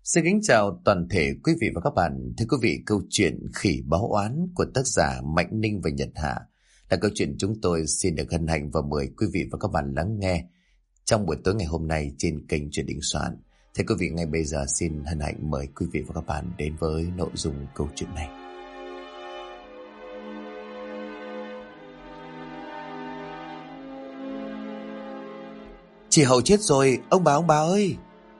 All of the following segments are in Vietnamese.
Xin kính chào toàn thể quý vị và các bạn. Thưa quý vị, câu chuyện Khỉ Báo Oán của tác giả Mạnh Ninh và Nhật Hạ là câu chuyện chúng tôi xin được hân hạnh và mời quý vị và các bạn lắng nghe trong buổi tối ngày hôm nay trên kênh Chuyện Đình Soạn. Thưa quý vị, ngay bây giờ xin hân hạnh mời quý vị và các bạn đến với nội dung câu chuyện này. Chị Hậu chết rồi, ông bà ơi!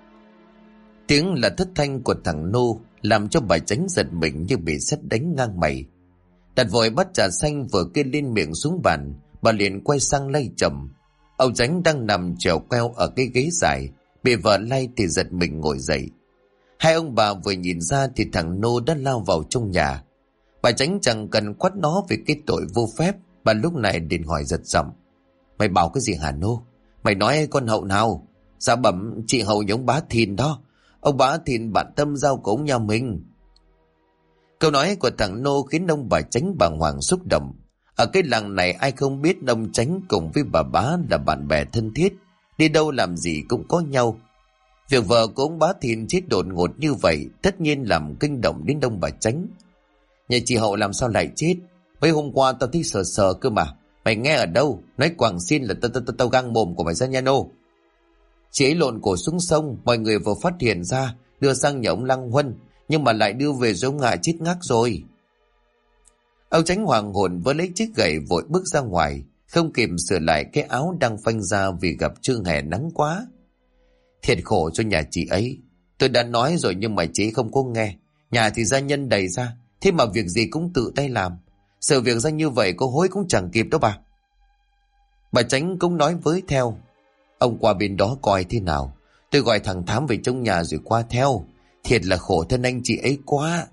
Tiếng là thất thanh của thằng Nô làm cho bà Chánh giật mình như bị sét đánh ngang mày. Đặt vội bát trà xanh vừa kê lên miệng xuống bàn, bà liền quay sang lay chồng. Ông Chánh đang nằm trèo queo ở cái ghế dài, bị vợ lay thì giật mình ngồi dậy. Hai ông bà vừa nhìn ra thì thằng Nô đã lao vào trong nhà. Bà Chánh chẳng cần quát nó vì cái tội vô phép, bà lúc này liền hỏi giật giọng: "Mày bảo cái gì hả Nô? Mày nói con Hậu nào?" "Dạ bẩm, chị Hậu giống bá Thìn đó. Ông bá Thìn bạn tâm giao của ông nhà mình." Câu nói của thằng Nô khiến ông bà Chánh bàng hoàng xúc động. Ở cái làng này ai không biết ông Chánh cùng với bà bá là bạn bè thân thiết, đi đâu làm gì cũng có nhau. Việc vợ của ông bá Thìn chết đột ngột như vậy tất nhiên làm kinh động đến ông bà Chánh. "Nhà chị Hậu làm sao lại chết? Mấy hôm qua tao thấy sờ sờ cơ mà. Mày nghe ở đâu? Nói quảng xin là tao găng mồm của mày ra nha Nô." "Chị ấy lộn cổ xuống sông, mọi người vừa phát hiện ra, đưa sang nhà ông Lăng Huân, nhưng mà lại đưa về rồi ông ngại chết ngắc rồi." Ông Chánh hoàng hồn với lấy chiếc gậy vội bước ra ngoài, không kịp sửa lại cái áo đang phanh ra vì gặp trưa hè nắng quá. "Thiệt khổ cho nhà chị ấy. Tôi đã nói rồi nhưng mà chị không có nghe. Nhà thì gia nhân đầy ra, thế mà việc gì cũng tự tay làm. Sự việc ra như vậy có hối cũng chẳng kịp đâu bà." Bà Chánh cũng nói với theo: "Ông qua bên đó coi thế nào. Tôi gọi thằng Thám về trong nhà rồi qua theo. Thiệt là khổ thân anh chị ấy quá."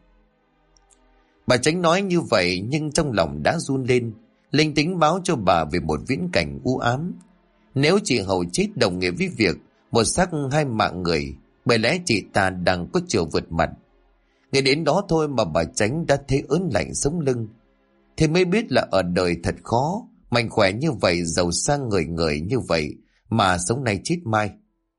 Bà Chánh nói như vậy nhưng trong lòng đã run lên. Linh tính báo cho bà về một viễn cảnh u ám. Nếu chị Hậu chết đồng nghĩa với việc một xác hai mạng người, bởi lẽ chị ta đang có chiều vượt mặt. Ngay đến đó thôi mà bà Chánh đã thấy ớn lạnh sống lưng. Thế mới biết là ở đời thật khó, mạnh khỏe như vậy, giàu sang người người như vậy mà sống nay chết mai.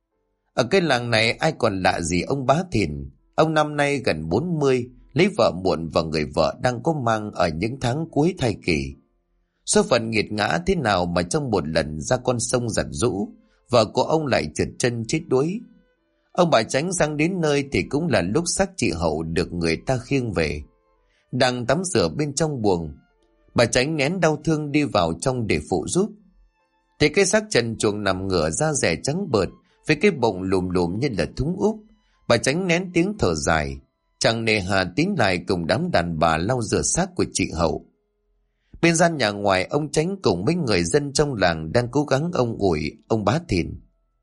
Ở cái làng này ai còn lạ gì ông bá Thìn. Ông năm nay gần 40, lấy vợ muộn và người vợ đang có mang ở những tháng cuối thai kỳ. Số phận nghiệt ngã thế nào mà trong một lần ra con sông giặt rũ, vợ của ông lại trượt chân chết đuối. Ông bà Chánh sang đến nơi thì cũng là lúc xác chị Hậu được người ta khiêng về. Đang tắm rửa bên trong buồng, bà Chánh nén đau thương đi vào trong để phụ giúp. Thì cái xác trần truồng nằm ngửa da rẻ trắng bợt với cái bụng lùm lùm như là thúng úp. Bà Chánh nén tiếng thở dài, chẳng nề hà tín lại cùng đám đàn bà lau rửa xác của chị Hậu. Bên gian nhà ngoài, ông Chánh cùng mấy người dân trong làng đang cố gắng ông ủi ông bá Thìn.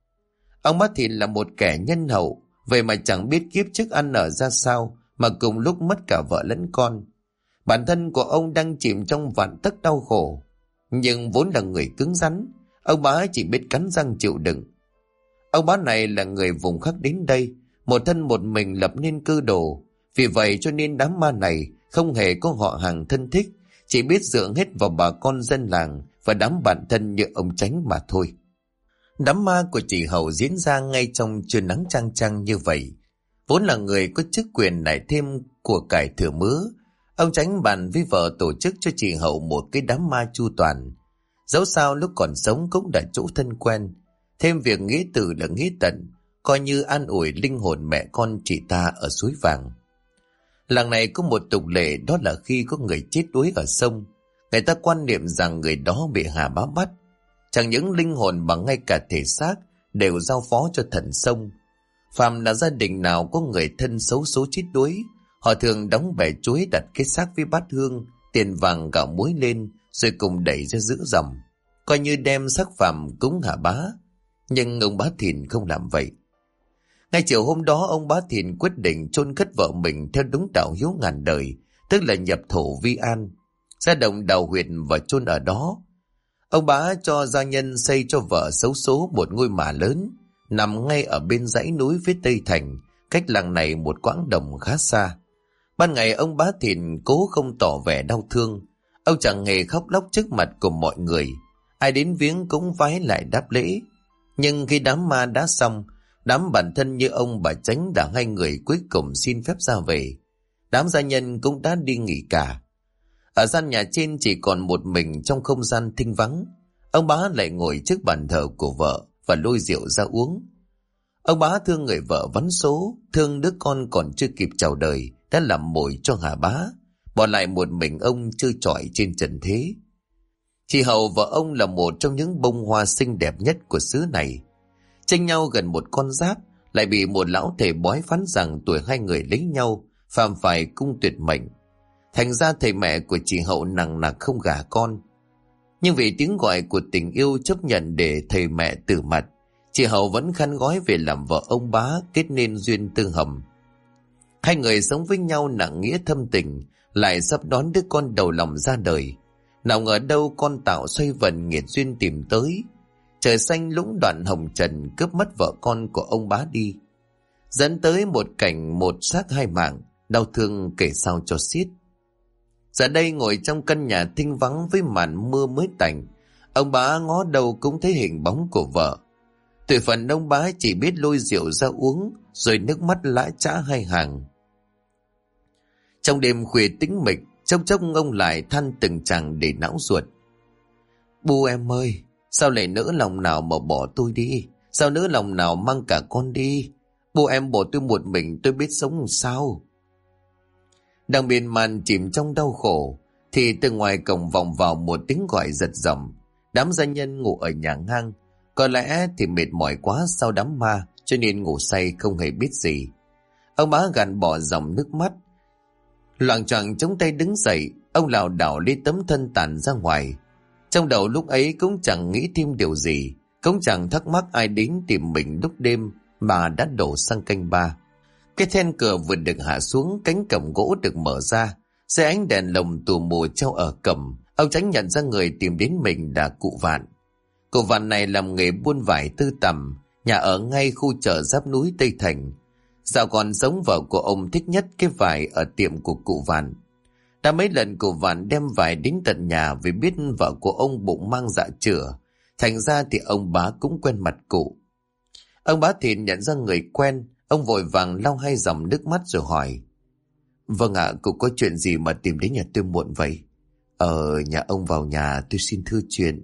Ông bá Thìn là một kẻ nhân hậu, vậy mà chẳng biết kiếp trước ăn ở ra sao mà cùng lúc mất cả vợ lẫn con. Bản thân của ông đang chìm trong vạn tấc đau khổ, nhưng vốn là người cứng rắn, ông bá chỉ biết cắn răng chịu đựng. Ông bá này là người vùng khác đến đây, một thân một mình lập nên cơ đồ. Vì vậy cho nên đám ma này không hề có họ hàng thân thích, chỉ biết dựa hết vào bà con dân làng và đám bạn thân như ông Chánh mà thôi. Đám ma của chị Hậu diễn ra ngay trong trưa nắng chang chang như vậy. Vốn là người có chức quyền lại thêm của cải thừa mứa, ông Chánh bàn với vợ tổ chức cho chị Hậu một cái đám ma chu toàn. Dẫu sao lúc còn sống cũng đã chỗ thân quen, thêm việc nghĩa tử là nghĩa tận, coi như an ủi linh hồn mẹ con chị ta ở suối vàng. Làng này có một tục lệ, đó là khi có người chết đuối ở sông, người ta quan niệm rằng người đó bị hà bá bắt. Chẳng những linh hồn mà ngay cả thể xác đều giao phó cho thần sông. Phàm là gia đình nào có người thân xấu số chết đuối, họ thường đóng bè chuối đặt cái xác với bát hương, tiền vàng gạo muối lên, rồi cùng đẩy ra giữa dòng, coi như đem xác phàm cúng hạ bá. Nhưng ông bá Thìn không làm vậy. Ngay chiều hôm đó, ông bá Thìn quyết định chôn cất vợ mình theo đúng đạo hiếu ngàn đời, tức là nhập thổ vi an, ra đồng đào huyệt và chôn ở đó. Ông bá cho gia nhân xây cho vợ xấu số một ngôi mả lớn, nằm ngay ở bên dãy núi phía tây thành, cách làng này một quãng đồng khá xa. Ban ngày ông bá Thìn cố không tỏ vẻ đau thương, ông chẳng hề khóc lóc trước mặt của mọi người, ai đến viếng cũng vái lại đáp lễ. Nhưng khi đám ma đã xong, Đám bản thân như ông bà Chánh đã hai người cuối cùng xin phép ra về. Đám gia nhân cũng đã đi nghỉ cả. Ở gian nhà trên chỉ còn một mình trong không gian thinh vắng. Ông bá lại ngồi trước bàn thờ của vợ và lôi rượu ra uống. Ông bá thương người vợ vắn số, thương đứa con còn chưa kịp chào đời đã làm mồi cho Hà bá, bỏ lại một mình ông trơ trọi trên trần thế. Chị Hậu vợ ông là một trong những bông hoa xinh đẹp nhất của xứ này. Tranh nhau gần một con giáp, lại bị một lão thầy bói phán rằng tuổi hai người lấy nhau phạm phải cung tuyệt mệnh. Thành ra thầy mẹ của chị Hậu nằng nặc không gả con. Nhưng vì tiếng gọi của tình yêu chấp nhận để thầy mẹ tử mặt, chị Hậu vẫn khăn gói về làm vợ ông bá, kết nên duyên tương hầm. Hai người sống với nhau nặng nghĩa thâm tình, lại sắp đón đứa con đầu lòng ra đời. Nào ngờ đâu con tạo xoay vần nghiệt duyên tìm tới. Trời xanh lũng đoạn hồng trần cướp mất vợ con của ông bá đi, dẫn tới một cảnh một xác hai mạng, đau thương kể sao cho xiết. Giờ đây ngồi trong căn nhà thinh vắng với màn mưa mới tạnh, ông bá ngó đầu cũng thấy hình bóng của vợ. Tuổi phận ông bá chỉ biết lôi rượu ra uống, rồi nước mắt lã chã hai hàng. Trong đêm khuya tĩnh mịch, chốc chốc ông lại than từng tràng để não ruột. Bu em ơi, sao lại nỡ lòng nào mà bỏ tôi đi? Sao nỡ lòng nào mang cả con đi? Bu em bỏ tôi một mình, tôi biết sống sao? Đang miên man chìm trong đau khổ, thì từ ngoài cổng vọng vào một tiếng gọi giật giọng. Đám gia nhân ngủ ở nhà ngang, có lẽ thì mệt mỏi quá sau đám ma, cho nên ngủ say không hề biết gì. Ông bá gạt bỏ dòng nước mắt, loạng choạng chống tay đứng dậy. Ông lảo đảo lấy tấm thân tàn ra ngoài. Trong đầu lúc ấy cũng chẳng nghĩ thêm điều gì, cũng chẳng thắc mắc ai đến tìm mình lúc đêm mà đã đổ sang canh ba. Cái then cửa vừa được hạ xuống, cánh cổng gỗ được mở ra, dưới ánh đèn lồng tù mù treo ở cổng, ông Tránh nhận ra người tìm đến mình là cụ Vạn. Cụ Vạn này làm nghề buôn vải tư tầm, nhà ở ngay khu chợ giáp núi Tây Thành. Dạo còn sống vợ của ông thích nhất cái vải ở tiệm của cụ Vạn. Đã mấy lần cụ Vạn đem vải đến tận nhà vì biết vợ của ông bụng mang dạ chửa, thành ra thì ông bá cũng quen mặt cụ. Ông bá Thìn nhận ra người quen, ông vội vàng lau hai dòng nước mắt rồi hỏi: Vâng ạ, cụ có chuyện gì mà tìm đến nhà tôi muộn vậy? Nhà ông vào nhà tôi xin thưa chuyện.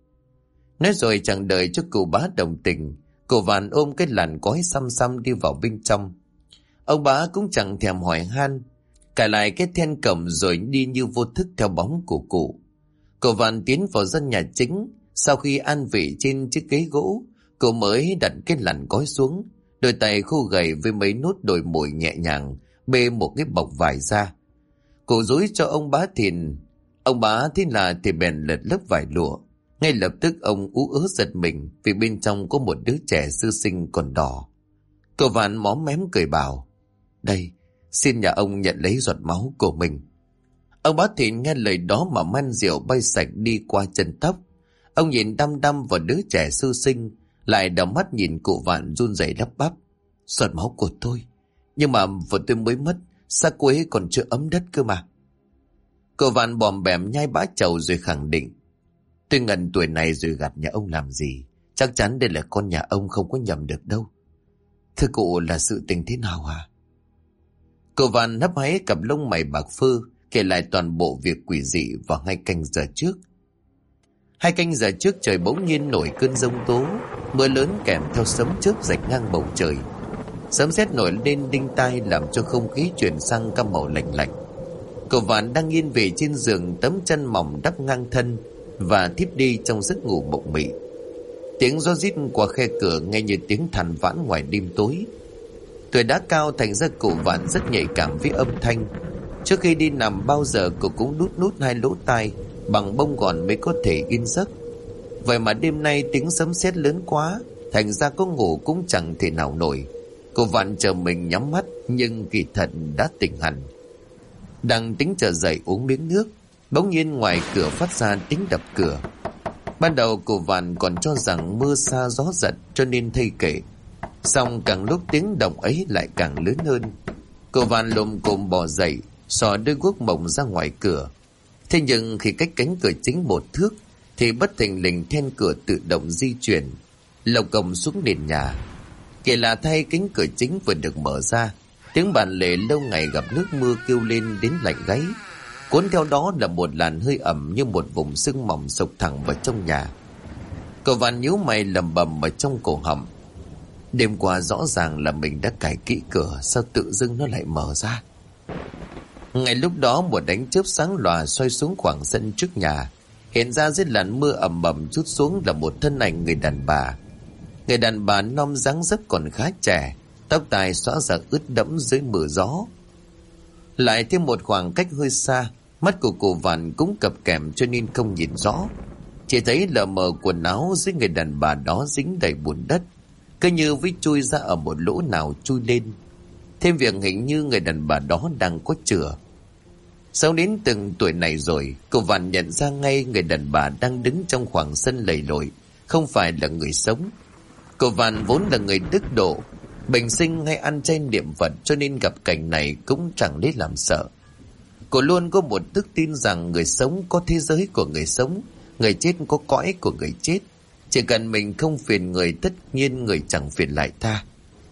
Nói rồi chẳng đợi cho cụ bá đồng tình, cụ Vạn ôm cái làn cói xăm xăm đi vào bên trong. Ông bá cũng chẳng thèm hỏi han, cài lại cái then cổng rồi đi như vô thức theo bóng của cụ. Cụ Vạn tiến vào gian nhà chính. Sau khi an vị trên chiếc ghế gỗ, cụ mới đặt cái làn cói xuống, đôi tay khô gầy với mấy nốt đồi mồi nhẹ nhàng bê một cái bọc vải ra. Cụ dúi cho ông bá Thìn. Ông bá thế là thì bèn lật lớp vải lụa. Ngay lập tức ông ú ớ giật mình vì bên trong có một đứa trẻ sơ sinh còn đỏ. Cụ Vạn móm mém cười bảo: Đây, xin nhà ông nhận lấy giọt máu của mình. Ông bá Thìn nghe lời đó mà man rượu bay sạch đi qua chân tóc. Ông nhìn đăm đăm vào đứa trẻ sơ sinh, lại đảo mắt nhìn cụ Vạn run rẩy lắp bắp: Giọt máu của tôi, nhưng mà vợ tôi mới mất, xác cô ấy còn chưa ấm đất cơ mà. Cụ Vạn bòm bẻm nhai bã trầu rồi khẳng định: Tôi ngần tuổi này rồi gạt nhà ông làm gì? Chắc chắn đây là con nhà ông, không có nhầm được đâu. Thưa cụ, là sự tình thế nào hả? Cụ Vạn hấp háy cặp lông mày bạc phơ, kể lại toàn bộ việc quỷ dị vào 2 canh giờ trước. 2 canh giờ trước trời bỗng nhiên nổi cơn giông tố, mưa lớn kèm theo sấm chớp rạch ngang bầu trời. Sấm sét nổi lên đinh tai làm cho không khí chuyển sang cam màu lạnh lạnh. Cụ Vạn đang yên về trên giường, tấm chân mỏng đắp ngang thân và thiếp đi trong giấc ngủ mộng mị. Tiếng gió rít qua khe cửa nghe như tiếng than vãn ngoài đêm tối. Tuổi đã cao thành ra cụ Vạn rất nhạy cảm với âm thanh. Trước khi đi nằm bao giờ cụ cũng đút nút 2 lỗ tai bằng bông gòn mới có thể yên giấc. Vậy mà đêm nay tiếng sấm sét lớn quá, thành ra có ngủ cũng chẳng thể nào nổi. Cụ Vạn chờ mình nhắm mắt, nhưng kỳ thật đã tỉnh hẳn. Đang tính trở dậy uống miếng nước, bỗng nhiên ngoài cửa phát ra tiếng đập cửa. Ban đầu cụ Vạn còn cho rằng mưa xa gió giật cho nên thay kệ. Xong càng lúc tiếng động ấy lại càng lớn hơn. Cụ Vạn lồm cồm bò dậy, xỏ đôi guốc mộng ra ngoài cửa. Thế nhưng khi cách cánh cửa chính 1 thước thì bất thình lình then cửa tự động di chuyển, lộc cồng xuống nền nhà. Kể là thay, cánh cửa chính vừa được mở ra, tiếng bàn lề lâu ngày gặp nước mưa kêu lên đến lạnh gáy. Cuốn theo đó là một làn hơi ẩm như một vùng sương mỏng sộc thẳng vào trong nhà. Cậu Vạn nhíu mày lẩm bẩm ở trong cổ họng. Đêm qua rõ ràng là mình đã cài kỹ cửa, sao tự dưng nó lại mở ra? Ngay lúc đó một ánh chớp sáng lòa xoay xuống khoảng sân trước nhà. Hiện ra dưới làn mưa ẩm ẩm chút xuống là một thân ảnh người đàn bà. Người đàn bà non dáng dấp còn khá trẻ, tóc tai xõa ra ướt đẫm dưới mưa gió. Lại thêm một khoảng cách hơi xa, mắt của cô Vạn cũng cập kèm cho nên không nhìn rõ. Chỉ thấy lờ mờ quần áo dưới người đàn bà đó dính đầy bùn đất, cứ như vít chui ra ở một lỗ nào chui lên. Thêm việc hình như người đàn bà đó đang có chữa. Sau đến từng tuổi này rồi, cô Vạn nhận ra ngay người đàn bà đang đứng trong khoảng sân lầy lội không phải là người sống. Cô Vạn vốn là người đức độ, bình sinh hay ăn chay niệm Phật, cho nên gặp cảnh này cũng chẳng lấy làm sợ. Cô luôn có một đức tin rằng người sống có thế giới của người sống, người chết có cõi của người chết. Chỉ cần mình không phiền người, tất nhiên người chẳng phiền lại ta.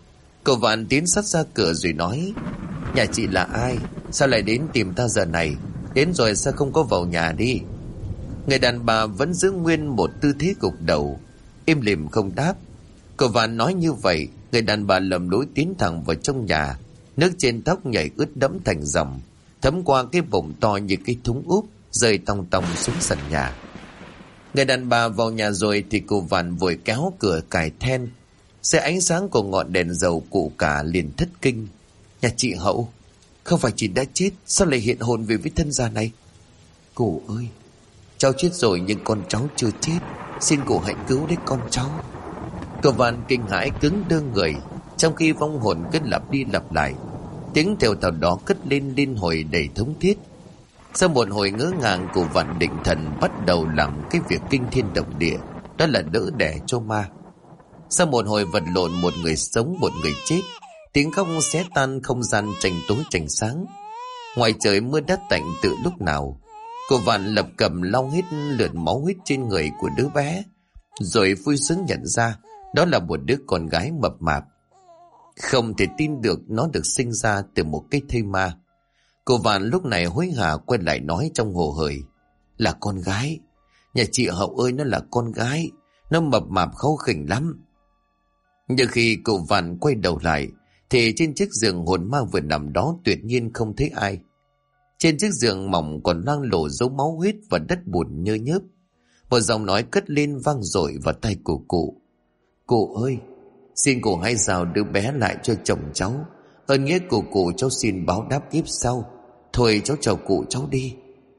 Cô Vạn tiến sát ra cửa rồi nói: Nhà chị là ai? Sao lại đến tìm ta giờ này? Đến rồi sao không có vào nhà đi? Người đàn bà vẫn giữ nguyên một tư thế gục đầu, im lìm không đáp. Cô Vạn nói như vậy, người đàn bà lầm lũi tiến thẳng vào trong nhà. Nước trên tóc nhảy ướt đẫm thành dòng, thấm qua cái bụng to như cái thúng úp, rơi tòng tòng xuống sàn nhà. Người đàn bà vào nhà rồi thì cô Vạn vội kéo cửa cài then. Dưới ánh sáng của ngọn đèn dầu, cụ cả liền thất kinh. Nhà chị Hậu, không phải chị đã chết, sao lại hiện hồn về với thân già này? Cụ ơi, cháu chết rồi nhưng con cháu chưa chết, xin cụ hãy cứu lấy con cháu. Cô Vạn kinh hãi cứng đơ người, trong khi vong hồn cứ lặp đi lặp lại. Tiếng theo tàu đó cất lên liên hồi đầy thống thiết. Sau một hồi ngỡ ngàng, cô Vạn định thần bắt đầu làm cái việc kinh thiên động địa, đó là đỡ đẻ cho ma. Sau một hồi vật lộn, một người sống một người chết, tiếng khóc xé tan không gian tranh tối tranh sáng. Ngoài trời mưa đã tạnh từ lúc nào. Cô Vạn lập cập lau hết lượt máu huyết trên người của đứa bé, rồi vui sướng nhận ra đó là một đứa con gái mập mạp. Không thể tin được nó được sinh ra từ một cái thây ma. Cô Vạn lúc này hối hả quay lại nói trong hồ hởi: Là con gái. Nhà chị Hậu ơi, nó là con gái. Nó mập mạp kháu khỉnh lắm. Nhưng khi cô Vạn quay đầu lại thì trên chiếc giường hồn ma vừa nằm đó tuyệt nhiên không thấy ai. Trên chiếc giường mỏng còn loang lổ dấu máu huyết và đất bùn nhơ nhớp. Một giọng nói cất lên vang dội vào tai của cụ: Cụ ơi, xin cụ hãy giao đứa bé lại cho chồng cháu. Ơn nghĩa của cụ cháu xin báo đáp kiếp sau. Thôi cháu chào cụ, cháu đi.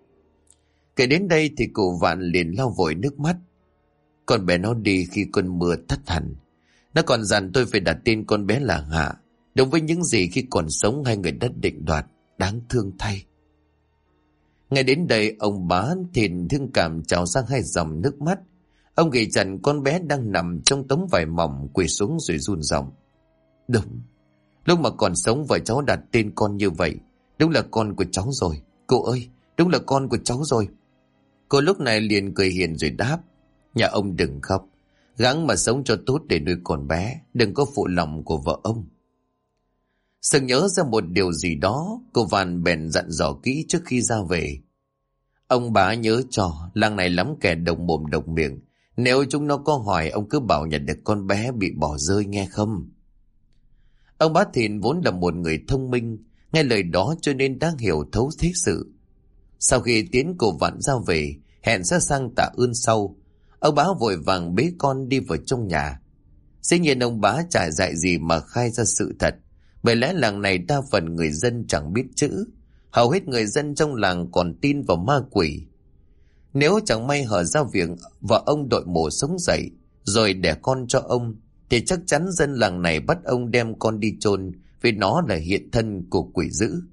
Kể đến đây thì cụ Vạn liền lau vội nước mắt. Con bé nó đi khi cơn mưa tắt hẳn. Nó còn dặn tôi phải đặt tên con bé là Hạ, đúng với những gì khi còn sống hai người đã định đoạt. Đáng thương thay. Ngay đến đây, ông Bá Thìn thương cảm trào ra hai dòng nước mắt. Ông ghi chặt con bé đang nằm trong tấm vải mỏng, quỳ xuống rồi run giọng: Đúng, lúc mà còn sống vợ cháu đặt tên con như vậy. Đúng là con của cháu rồi. Cô ơi, đúng là con của cháu rồi. Cô lúc này liền cười hiền rồi đáp: Nhà ông đừng khóc, gắng mà sống cho tốt để nuôi con bé, đừng có phụ lòng của vợ ông. Sực nhớ ra một điều gì đó, cô Vạn bèn dặn dò kỹ trước khi ra về: Ông Bá nhớ cho, làng này lắm kẻ độc mồm độc miệng. Nếu chúng nó có hỏi, ông cứ bảo nhận được con bé bị bỏ rơi, nghe không? Ông Bá Thìn vốn là một người thông minh, nghe lời đó cho nên đang hiểu thấu thế sự. Sau khi tiến cô Vạn ra về, hẹn sẽ sang tạ ơn sau, ông Bá vội vàng bế con đi vào trong nhà. Dĩ nhiên ông Bá chả dạy gì mà khai ra sự thật, bởi lẽ làng này đa phần người dân chẳng biết chữ. Hầu hết người dân trong làng còn tin vào ma quỷ. Nếu chẳng may hở ra việc vợ ông đội mồ sống dậy rồi đẻ con cho ông, thì chắc chắn dân làng này bắt ông đem con đi chôn, vì nó là hiện thân của quỷ dữ.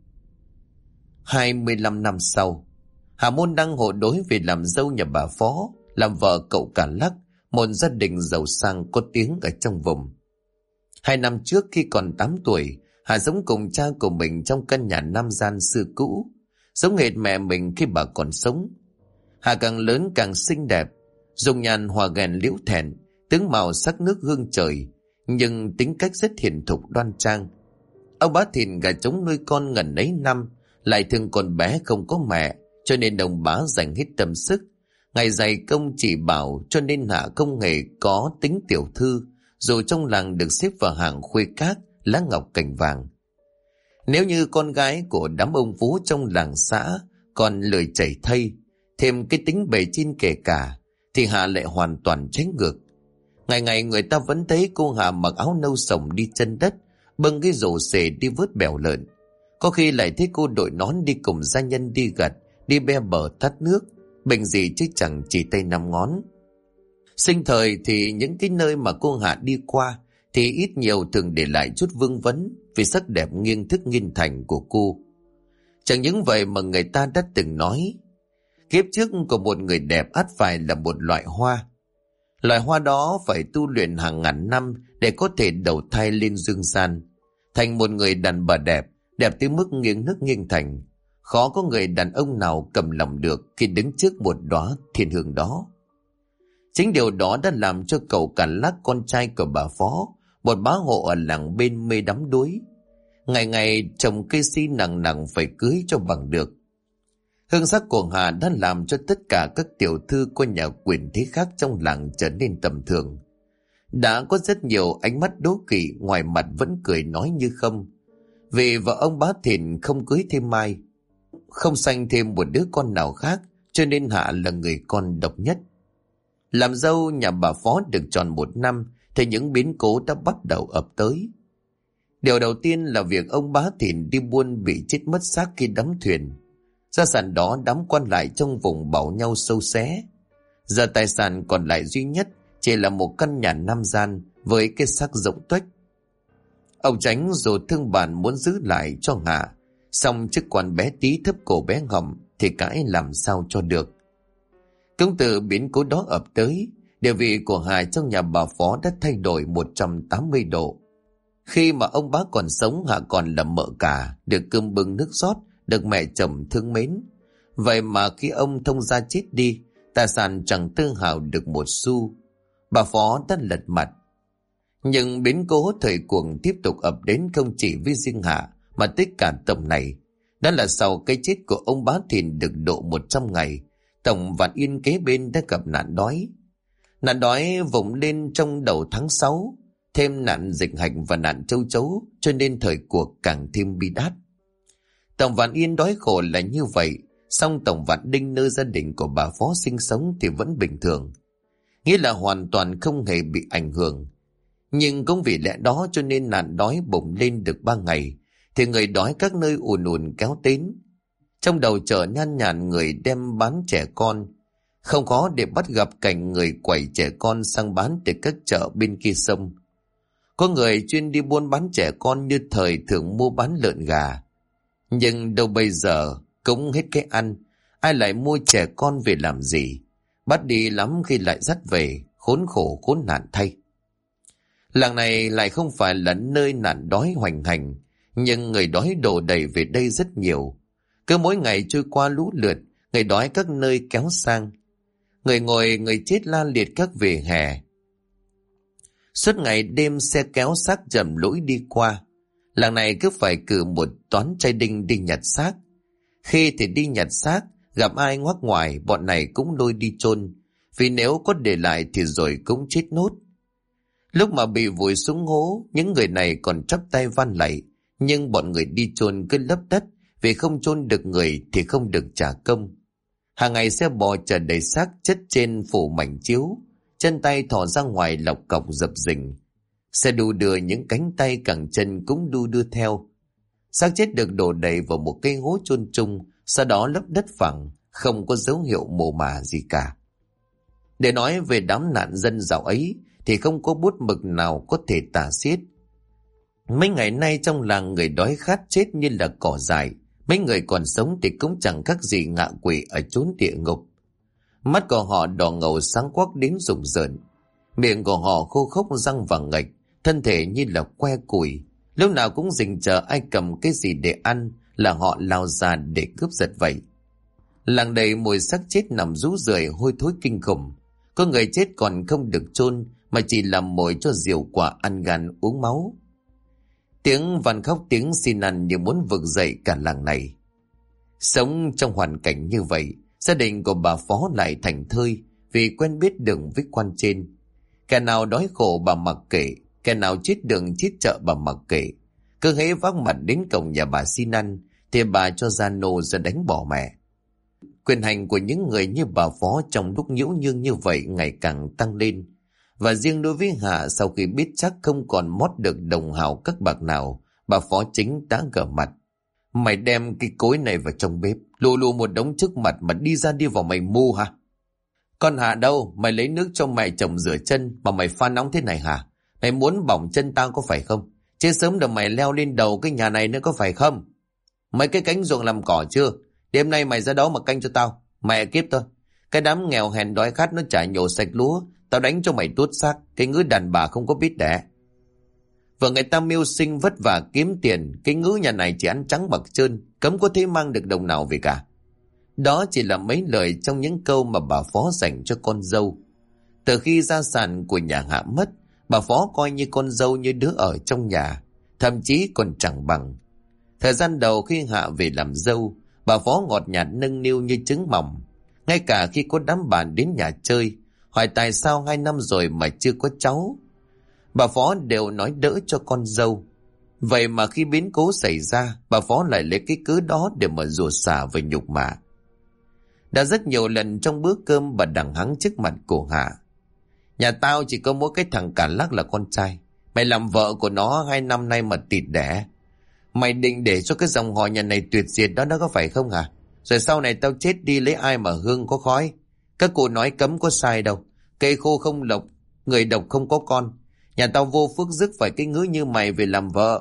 25 năm sau, Hà Môn đang hộ đối về làm dâu nhà bà Phó, làm vợ cậu Cả Lắc, một gia đình giàu sang có tiếng ở trong vùng. 2 năm trước khi còn 8 tuổi, Hà sống cùng cha của mình trong căn nhà nam gian xưa cũ, giống hệt mẹ mình khi bà còn sống. Hà càng lớn càng xinh đẹp, dung nhan hòa ghèn liễu thẹn, tướng mạo sắc nước hương trời, nhưng tính cách rất hiền thục đoan trang. Ông Bá Thìn gà trống nuôi con ngần ấy năm, lại thương con bé không có mẹ, cho nên ông Bá dành hết tâm sức. Ngày dày công chỉ bảo, cho nên Hạ không hề có tính tiểu thư, dù trong làng được xếp vào hàng khuê các, lá ngọc cành vàng. Nếu như con gái của đám ông Phú trong làng xã còn lười chảy thây, thêm cái tính bề trên kể cả, thì Hạ lại hoàn toàn trái ngược. Ngày ngày người ta vẫn thấy cô Hạ mặc áo nâu sồng đi chân đất, bưng cái rổ xề đi vớt bèo lợn. Có khi lại thấy cô đội nón đi cùng gia nhân đi gặt, đi be bờ tát nước, bệnh gì chứ chẳng chỉ tay năm ngón. Sinh thời thì những cái nơi mà cô Hạ đi qua thì ít nhiều thường để lại chút vương vấn vì sắc đẹp nghiêng thức nghiêng thành của cô. Chẳng những vậy mà người ta đã từng nói, kiếp trước của một người đẹp ắt phải là một loại hoa. Loại hoa đó phải tu luyện hàng ngàn năm để có thể đầu thai lên dương gian, thành một người đàn bà đẹp, đẹp tới mức nghiêng nước nghiêng thành. Khó có người đàn ông nào cầm lòng được khi đứng trước một đóa thiên hương đó. Chính điều đó đã làm cho cậu Cả Lác, con trai của bà Phó, một bá hộ ở làng bên, mê đắm đuối. Ngày ngày trồng cây si nặng nặng phải cưới cho bằng được. Hương sắc của Hà đã làm cho tất cả các tiểu thư của nhà quyền thế khác trong làng trở nên tầm thường. Đã có rất nhiều ánh mắt đố kỵ, ngoài mặt vẫn cười nói như không. Vì vợ ông Bá Thìn không cưới thêm ai, không sanh thêm một đứa con nào khác, cho nên Hạ là người con độc nhất. Làm dâu nhà bà Phó được tròn 1 năm thì những biến cố đã bắt đầu ập tới. Điều đầu tiên là việc ông Bá Thìn đi buôn bị chết mất xác khi đắm thuyền. Gia sản đó đám quan lại trong vùng bảo nhau sâu xé. Giờ tài sản còn lại duy nhất chỉ là một căn nhà nam gian với cái xác rỗng tuếch. Ông Chánh dù thương bản muốn giữ lại cho Hạ, song chức quan bé tí thấp cổ bé ngậm thì cãi làm sao cho được. Cũng từ biến cố đó ập tới, địa vị của Hà trong nhà bà Phó đã thay đổi 180 độ. Khi mà ông bá còn sống, Hà còn là mợ cả, được cơm bưng nước rót, được mẹ chồng thương mến. Vậy mà khi ông thông gia chết đi, tài sản chẳng tư hào được một xu. Bà Phó đã lật mặt. Nhưng biến cố thời cuồng tiếp tục ập đến không chỉ với riêng Hà, mà tất cả tổng này. Đó là sau cái chết của ông Bá Thìn được độ 100 ngày, Tổng Vạn Yên kế bên đã gặp nạn đói. Nạn đói vùng lên trong đầu tháng 6, thêm nạn dịch hạch và nạn châu chấu, cho nên thời cuộc càng thêm bi đát. Tổng Vạn Yên đói khổ là như vậy, song Tổng Vạn Đinh nơi gia đình của bà Phó sinh sống thì vẫn bình thường, nghĩa là hoàn toàn không hề bị ảnh hưởng. Nhưng cũng vì lẽ đó cho nên nạn đói bùng lên được 3 ngày, thì người đói các nơi ùn ùn kéo đến. Trong đầu chợ nhan nhản người đem bán trẻ con, không khó để bắt gặp cảnh người quẩy trẻ con sang bán từ các chợ bên kia sông. Có người chuyên đi buôn bán trẻ con như thời thường mua bán lợn gà. Nhưng đâu bây giờ cũng hết cái ăn, ai lại mua trẻ con về làm gì? Bắt đi lắm khi lại dắt về, khốn khổ khốn nạn thay. Làng này lại không phải là nơi nạn đói hoành hành, nhưng người đói đổ đầy về đây rất nhiều. Cứ mỗi ngày trôi qua lũ lượt, người đói các nơi kéo sang. Người ngồi người chết la liệt các vỉa hè. Suốt ngày đêm xe kéo xác chậm lũi đi qua. Làng này cứ phải cử một toán trai đinh đi nhặt xác. Khi thì đi nhặt xác, gặp ai ngoắc ngoài, bọn này cũng lôi đi chôn, vì nếu có để lại thì rồi cũng chết nốt. Lúc mà bị vùi xuống hố, những người này còn chắp tay van lạy, nhưng bọn người đi chôn cứ lấp đất, vì không chôn được người thì không được trả công. Hàng ngày xe bò chở đầy xác chất trên phủ mảnh chiếu, chân tay thò ra ngoài lọc cọc dập dình. Xe đu đưa những cánh tay cẳng chân cũng đu đưa theo. Xác chết được đổ đầy vào một cây hố chôn chung, sau đó lấp đất phẳng, không có dấu hiệu mồ mả gì cả. Để nói về đám nạn dân dạo ấy thì không có bút mực nào có thể tả xiết. Mấy ngày nay trong làng người đói khát chết như là cỏ dại, mấy người còn sống thì cũng chẳng khác gì ngạ quỷ ở chốn địa ngục. Mắt của họ đỏ ngầu sáng quắc đến rùng rợn, miệng của họ khô khốc răng vàng ngạch, thân thể như là que củi, lúc nào cũng rình chờ ai cầm cái gì để ăn là họ lao ra để cướp giật vậy. Làng đầy mùi xác chết nằm rú rượi hôi thối kinh khủng. Có người chết còn không được chôn mà chỉ làm mồi cho diều quả ăn gan uống máu. Tiếng van khóc, tiếng xin ăn như muốn vực dậy cả làng này. Sống trong hoàn cảnh như vậy, gia đình của bà Phó lại thành thơi vì quen biết đường với quan trên. Kẻ nào đói khổ bà mặc kệ, kẻ nào chết đường chết chợ bà mặc kệ. Cứ hễ vác mặt đến cổng nhà bà xin ăn thì bà cho ra nô ra đánh bỏ mẹ. Quyền hành của những người như bà Phó trong lúc nhiễu nhương như vậy ngày càng tăng lên. Và riêng đối với Hạ, sau khi biết chắc không còn mót được đồng hào các bạc nào, bà Phó chính đã gở mặt. Mày đem cái cối này vào trong bếp, lù lù một đống trước mặt mà đi ra đi vào, mày mù hả? Con Hạ đâu, mày lấy nước cho mẹ chồng rửa chân mà mày pha nóng thế này hả? Mày muốn bỏng chân tao có phải không? Chứ sớm được mày leo lên đầu cái nhà này nữa có phải không? Mấy cái cánh ruộng làm cỏ chưa? Đêm nay mày ra đó mà canh cho tao. Mẹ kiếp thôi. Cái đám nghèo hèn đói khát nó chả nhổ sạch lúa. Tao đánh cho mày tuốt xác. Cái ngữ đàn bà không có biết đẻ. Vợ người ta mưu sinh vất vả kiếm tiền. Cái ngữ nhà này chỉ ăn trắng bạc trơn, cấm có thể mang được đồng nào về cả. Đó chỉ là mấy lời trong những câu mà bà Phó dành cho con dâu. Từ khi gia sản của nhà Hạ mất, bà Phó coi như con dâu như đứa ở trong nhà, thậm chí còn chẳng bằng. Thời gian đầu khi Hạ về làm dâu, bà Phó ngọt nhạt nâng niu như trứng mỏng. Ngay cả khi có đám bạn đến nhà chơi, hỏi tại sao 2 năm rồi mà chưa có cháu, bà Phó đều nói đỡ cho con dâu. Vậy mà khi biến cố xảy ra, bà Phó lại lấy cái cớ đó để mà rủa xả và nhục mạ. Đã rất nhiều lần trong bữa cơm bà đằng hắng trước mặt của Hạ. Nhà tao chỉ có mỗi cái thằng Cả Lắc là con trai. Mày làm vợ của nó 2 năm nay mà tịt đẻ. Mày định để cho cái dòng họ nhà này tuyệt diệt đó có phải không hả? Rồi sau này tao chết đi lấy ai mà hương có khói? Các cụ nói cấm có sai đâu. Cây khô không lộc, người độc không có con. Nhà tao vô phước rước phải cái ngứa như mày về làm vợ.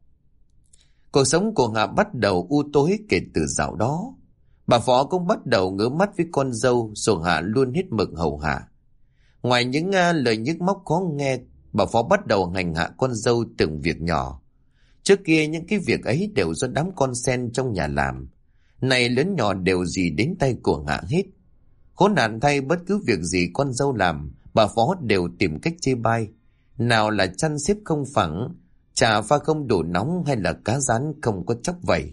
Cuộc sống của Hạ bắt đầu u tối kể từ dạo đó. Bà Phó cũng bắt đầu ngứa mắt với con dâu, rồi Hạ luôn hết mực hầu hạ. Ngoài những lời nhức móc khó nghe, bà Phó bắt đầu hành hạ con dâu từng việc nhỏ. Trước kia những cái việc ấy đều do đám con sen trong nhà làm. Này lớn nhỏ đều dì đến tay của Hạ hết. Khốn nạn thay, bất cứ việc gì con dâu làm, bà Phó đều tìm cách chê bai. Nào là chăn xếp không phẳng, trà pha không đủ nóng, hay là cá rán không có chóc vẩy.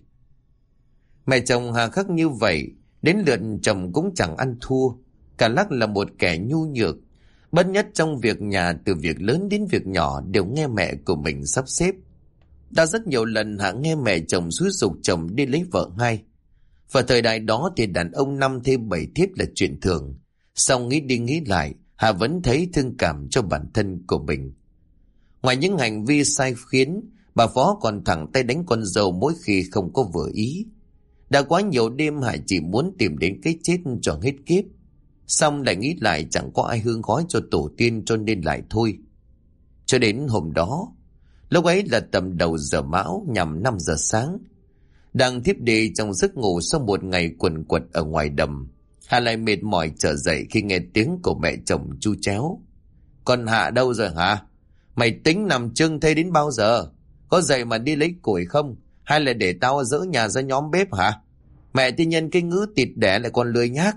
Mẹ chồng hà khắc như vậy, đến lượt chồng cũng chẳng ăn thua. Cả Lắc là một kẻ nhu nhược, bất nhất trong việc nhà, từ việc lớn đến việc nhỏ đều nghe mẹ của mình sắp xếp. Đã rất nhiều lần Hạ nghe mẹ chồng xúi giục chồng đi lấy vợ hai. Và thời đại đó thì đàn ông 5 thêm 7 thiếp là chuyện thường. Xong nghĩ đi nghĩ lại, Hạ vẫn thấy thương cảm cho bản thân của mình. Ngoài những hành vi sai khiến, bà Phó còn thẳng tay đánh con dâu mỗi khi không có vừa ý. Đã quá nhiều đêm Hạ chỉ muốn tìm đến cái chết cho hết kiếp. Xong lại nghĩ lại chẳng có ai hương khói cho tổ tiên, cho nên lại thôi. Cho đến hôm đó, lúc ấy là tầm đầu giờ mão, nhằm 5 giờ sáng. Đang thiếp đi trong giấc ngủ sau một ngày quần quật ở ngoài đầm, Hạ lại mệt mỏi trở dậy khi nghe tiếng của mẹ chồng chu chéo. Con Hạ đâu rồi hả? Mày tính nằm chưng thế đến bao giờ? Có dậy mà đi lấy củi không? Hay là để tao dỡ nhà ra nhóm bếp hả? Mẹ thì nhân cái ngữ tịt đẻ lại còn lười nhác.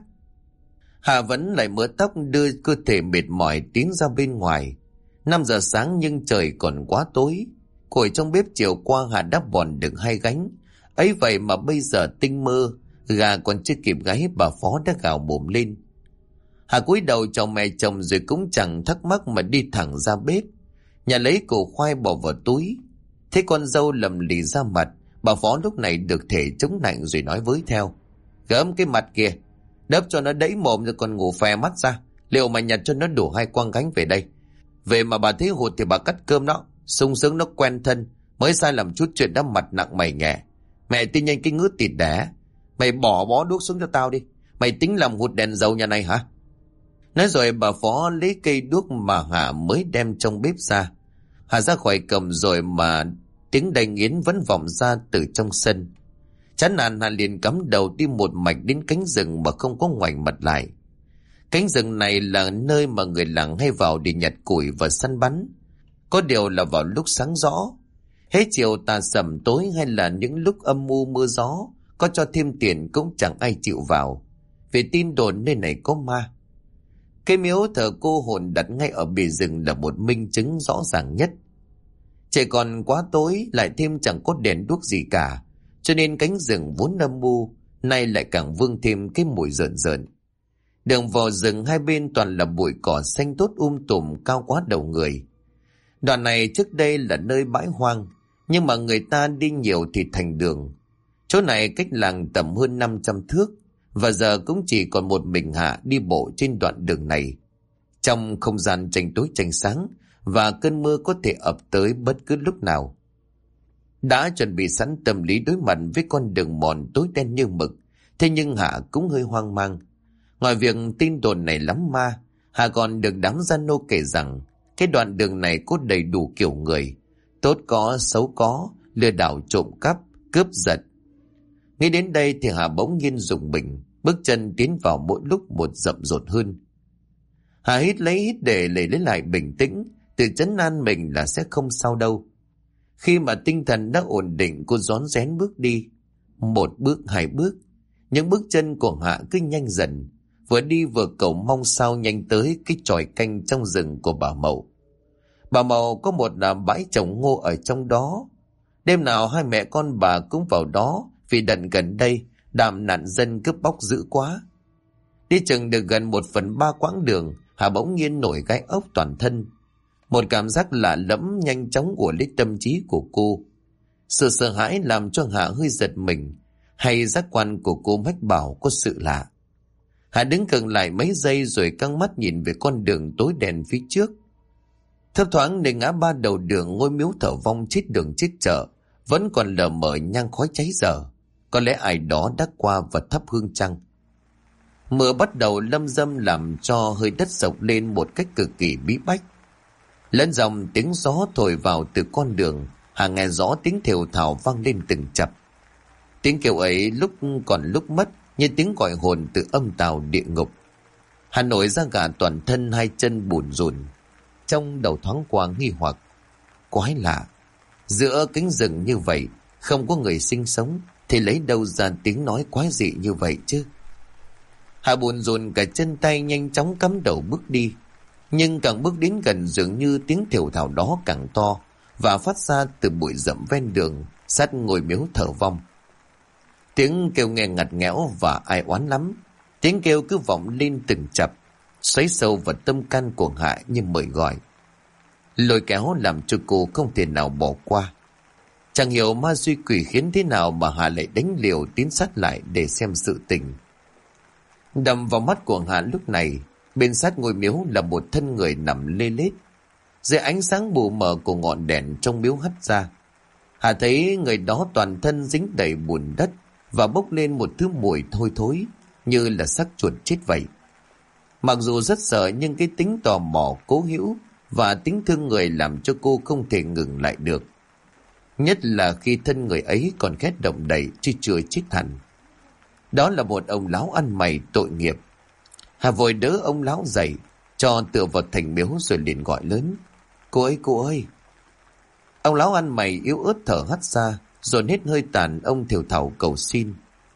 Hạ vẫn lại mớ tóc, đưa cơ thể mệt mỏi tiến ra bên ngoài. 5 giờ sáng nhưng trời còn quá tối. Củi trong bếp chiều qua Hạ đã bòn được 2 gánh. Ấy vậy mà bây giờ tinh mơ, gà còn chưa kịp gáy, bà Phó đã gào mồm lên. Hạ cúi đầu chào mẹ chồng rồi cũng chẳng thắc mắc mà đi thẳng ra bếp, nhà lấy củ khoai bỏ vào túi. Thấy con dâu lầm lì ra mặt, bà Phó lúc này được thể chống nạnh rồi nói với theo. Gớm cái mặt kìa, đớp cho nó đẫy mồm rồi còn ngủ phè mắt ra. Liệu mà nhặt cho nó đủ 2 quăng gánh về đây. Về mà bà thấy hụt thì bà cắt cơm nó, sung sướng nó quen thân. Mới sai làm chút chuyện đã mặt nặng mày nhẹ. Mẹ tin nhanh cái ngứa tịt đẻ. Mày bỏ bó đuốc xuống cho tao đi. Mày tính làm hụt đèn dầu nhà này hả? Nói rồi bà Phó lấy cây đuốc mà Hạ mới đem trong bếp ra. Hạ ra khỏi cầm rồi mà tiếng đay nghiến vẫn vọng ra từ trong sân. Chán nản, Hạ liền cắm đầu đi một mạch đến cánh rừng mà không có ngoảnh mặt lại. Cánh rừng này là nơi mà người làng hay vào để nhặt củi và săn bắn. Có điều là vào lúc sáng rõ. Hết chiều tà sẩm tối hay là những lúc âm mưu mưa gió, có cho thêm tiền cũng chẳng ai chịu vào, vì tin đồn nơi này có ma. Cái miếu thờ cô hồn đặt ngay ở bìa rừng là một minh chứng rõ ràng nhất. Trời còn quá tối, lại thêm chẳng có đèn đuốc gì cả, cho nên cánh rừng vốn âm u nay lại càng vương thêm cái mùi rợn rợn. Đường vào rừng hai bên toàn là bụi cỏ xanh tốt tùm cao quá đầu người. Đoạn này trước đây là nơi bãi hoang, nhưng mà người ta đi nhiều thì thành đường. Chỗ này cách làng tầm hơn 500 thước, và giờ cũng chỉ còn một mình Hạ đi bộ trên đoạn đường này. Trong không gian tranh tối tranh sáng, và cơn mưa có thể ập tới bất cứ lúc nào. Đã chuẩn bị sẵn tâm lý đối mặt với con đường mòn tối đen như mực, thế nhưng Hạ cũng hơi hoang mang. Ngoài việc tin đồn này lắm ma, Hạ còn được đám gian nô kể rằng cái đoạn đường này có đầy đủ kiểu người, tốt có, xấu có, lừa đảo trộm cắp, cướp giật. Nghĩ đến đây thì Hà bỗng nhiên rùng mình, bước chân tiến vào mỗi lúc một rậm rột hơn. Hà hít để lấy lại bình tĩnh, tự trấn an mình là sẽ không sao đâu. Khi mà tinh thần đã ổn định, cô rón rén bước đi. Một bước, hai bước, những bước chân của Hạ cứ nhanh dần, vừa đi vừa cầu mong sao nhanh tới cái chòi canh trong rừng của bà Mậu. Bà Mậu có một bãi trồng ngô ở trong đó. Đêm nào hai mẹ con bà cũng vào đó, vì đận gần đây đám nạn dân cướp bóc dữ quá. Đi chừng được gần 1/3 quãng đường, Hà bỗng nhiên nổi gai ốc toàn thân. Một cảm giác lạ lẫm nhanh chóng ùa lấy tâm trí của cô. Sự sợ hãi làm cho Hà hơi giật mình, hay giác quan của cô mách bảo có sự lạ. Hà đứng cận lại mấy giây rồi căng mắt nhìn về con đường tối đen phía trước. Thấp thoáng nơi ngã ba đầu đường ngôi miếu thờ vong chết đường chết chợ vẫn còn lờ mờ nhang khói cháy dở. Có lẽ ai đó đã qua và thắp hương trăng. Mưa bắt đầu lâm dâm làm cho hơi đất sộc lên một cách cực kỳ bí bách. Lẫn dòng tiếng gió thổi vào từ con đường, Hà nghe rõ tiếng thều thào vang lên từng chập. Tiếng kêu ấy lúc còn lúc mất, như tiếng gọi hồn từ âm tào địa ngục. Hà nổi ra gà toàn thân, hai chân bủn rủn. Trong đầu thoáng qua nghi hoặc. Quái lạ, giữa cánh rừng như vậy, không có người sinh sống, thì lấy đâu ra tiếng nói quái dị như vậy chứ? Hà buồn rùn cả chân tay, nhanh chóng cắm đầu bước đi. Nhưng càng bước đến gần, dường như tiếng thều thào đó càng to, và phát ra từ bụi rậm ven đường sát ngôi miếu thờ vong. Tiếng kêu nghe ngặt nghẽo và ai oán lắm. Tiếng kêu cứ vọng lên từng chập, xoáy sâu vào tâm can của Hạ như mời gọi, lôi kéo làm cho cô không thể nào bỏ qua. Chẳng hiểu ma duy quỷ khiến thế nào mà Hạ lại đánh liều tiến sát lại để xem sự tình. Đầm vào mắt của Hạ lúc này, bên sát ngôi miếu là một thân người nằm lê lết. Dưới ánh sáng mù mờ của ngọn đèn trong miếu hắt ra, Hạ thấy người đó toàn thân dính đầy bùn đất và bốc lên một thứ mùi thối thối như là xác chuột chết vậy. Mặc dù rất sợ, nhưng cái tính tò mò cố hữu và tính thương người làm cho cô không thể ngừng lại được. Nhất là khi thân người ấy còn khét động đậy chứ chưa chết hẳn. Đó là một ông lão ăn mày tội nghiệp. Hà vội đỡ ông lão dậy, cho tựa vào thành miếu rồi liền gọi lớn: cô ơi! Ông lão ăn mày yếu ớt thở hắt ra, rồi hết hơi tàn, ông thều thào cầu xin: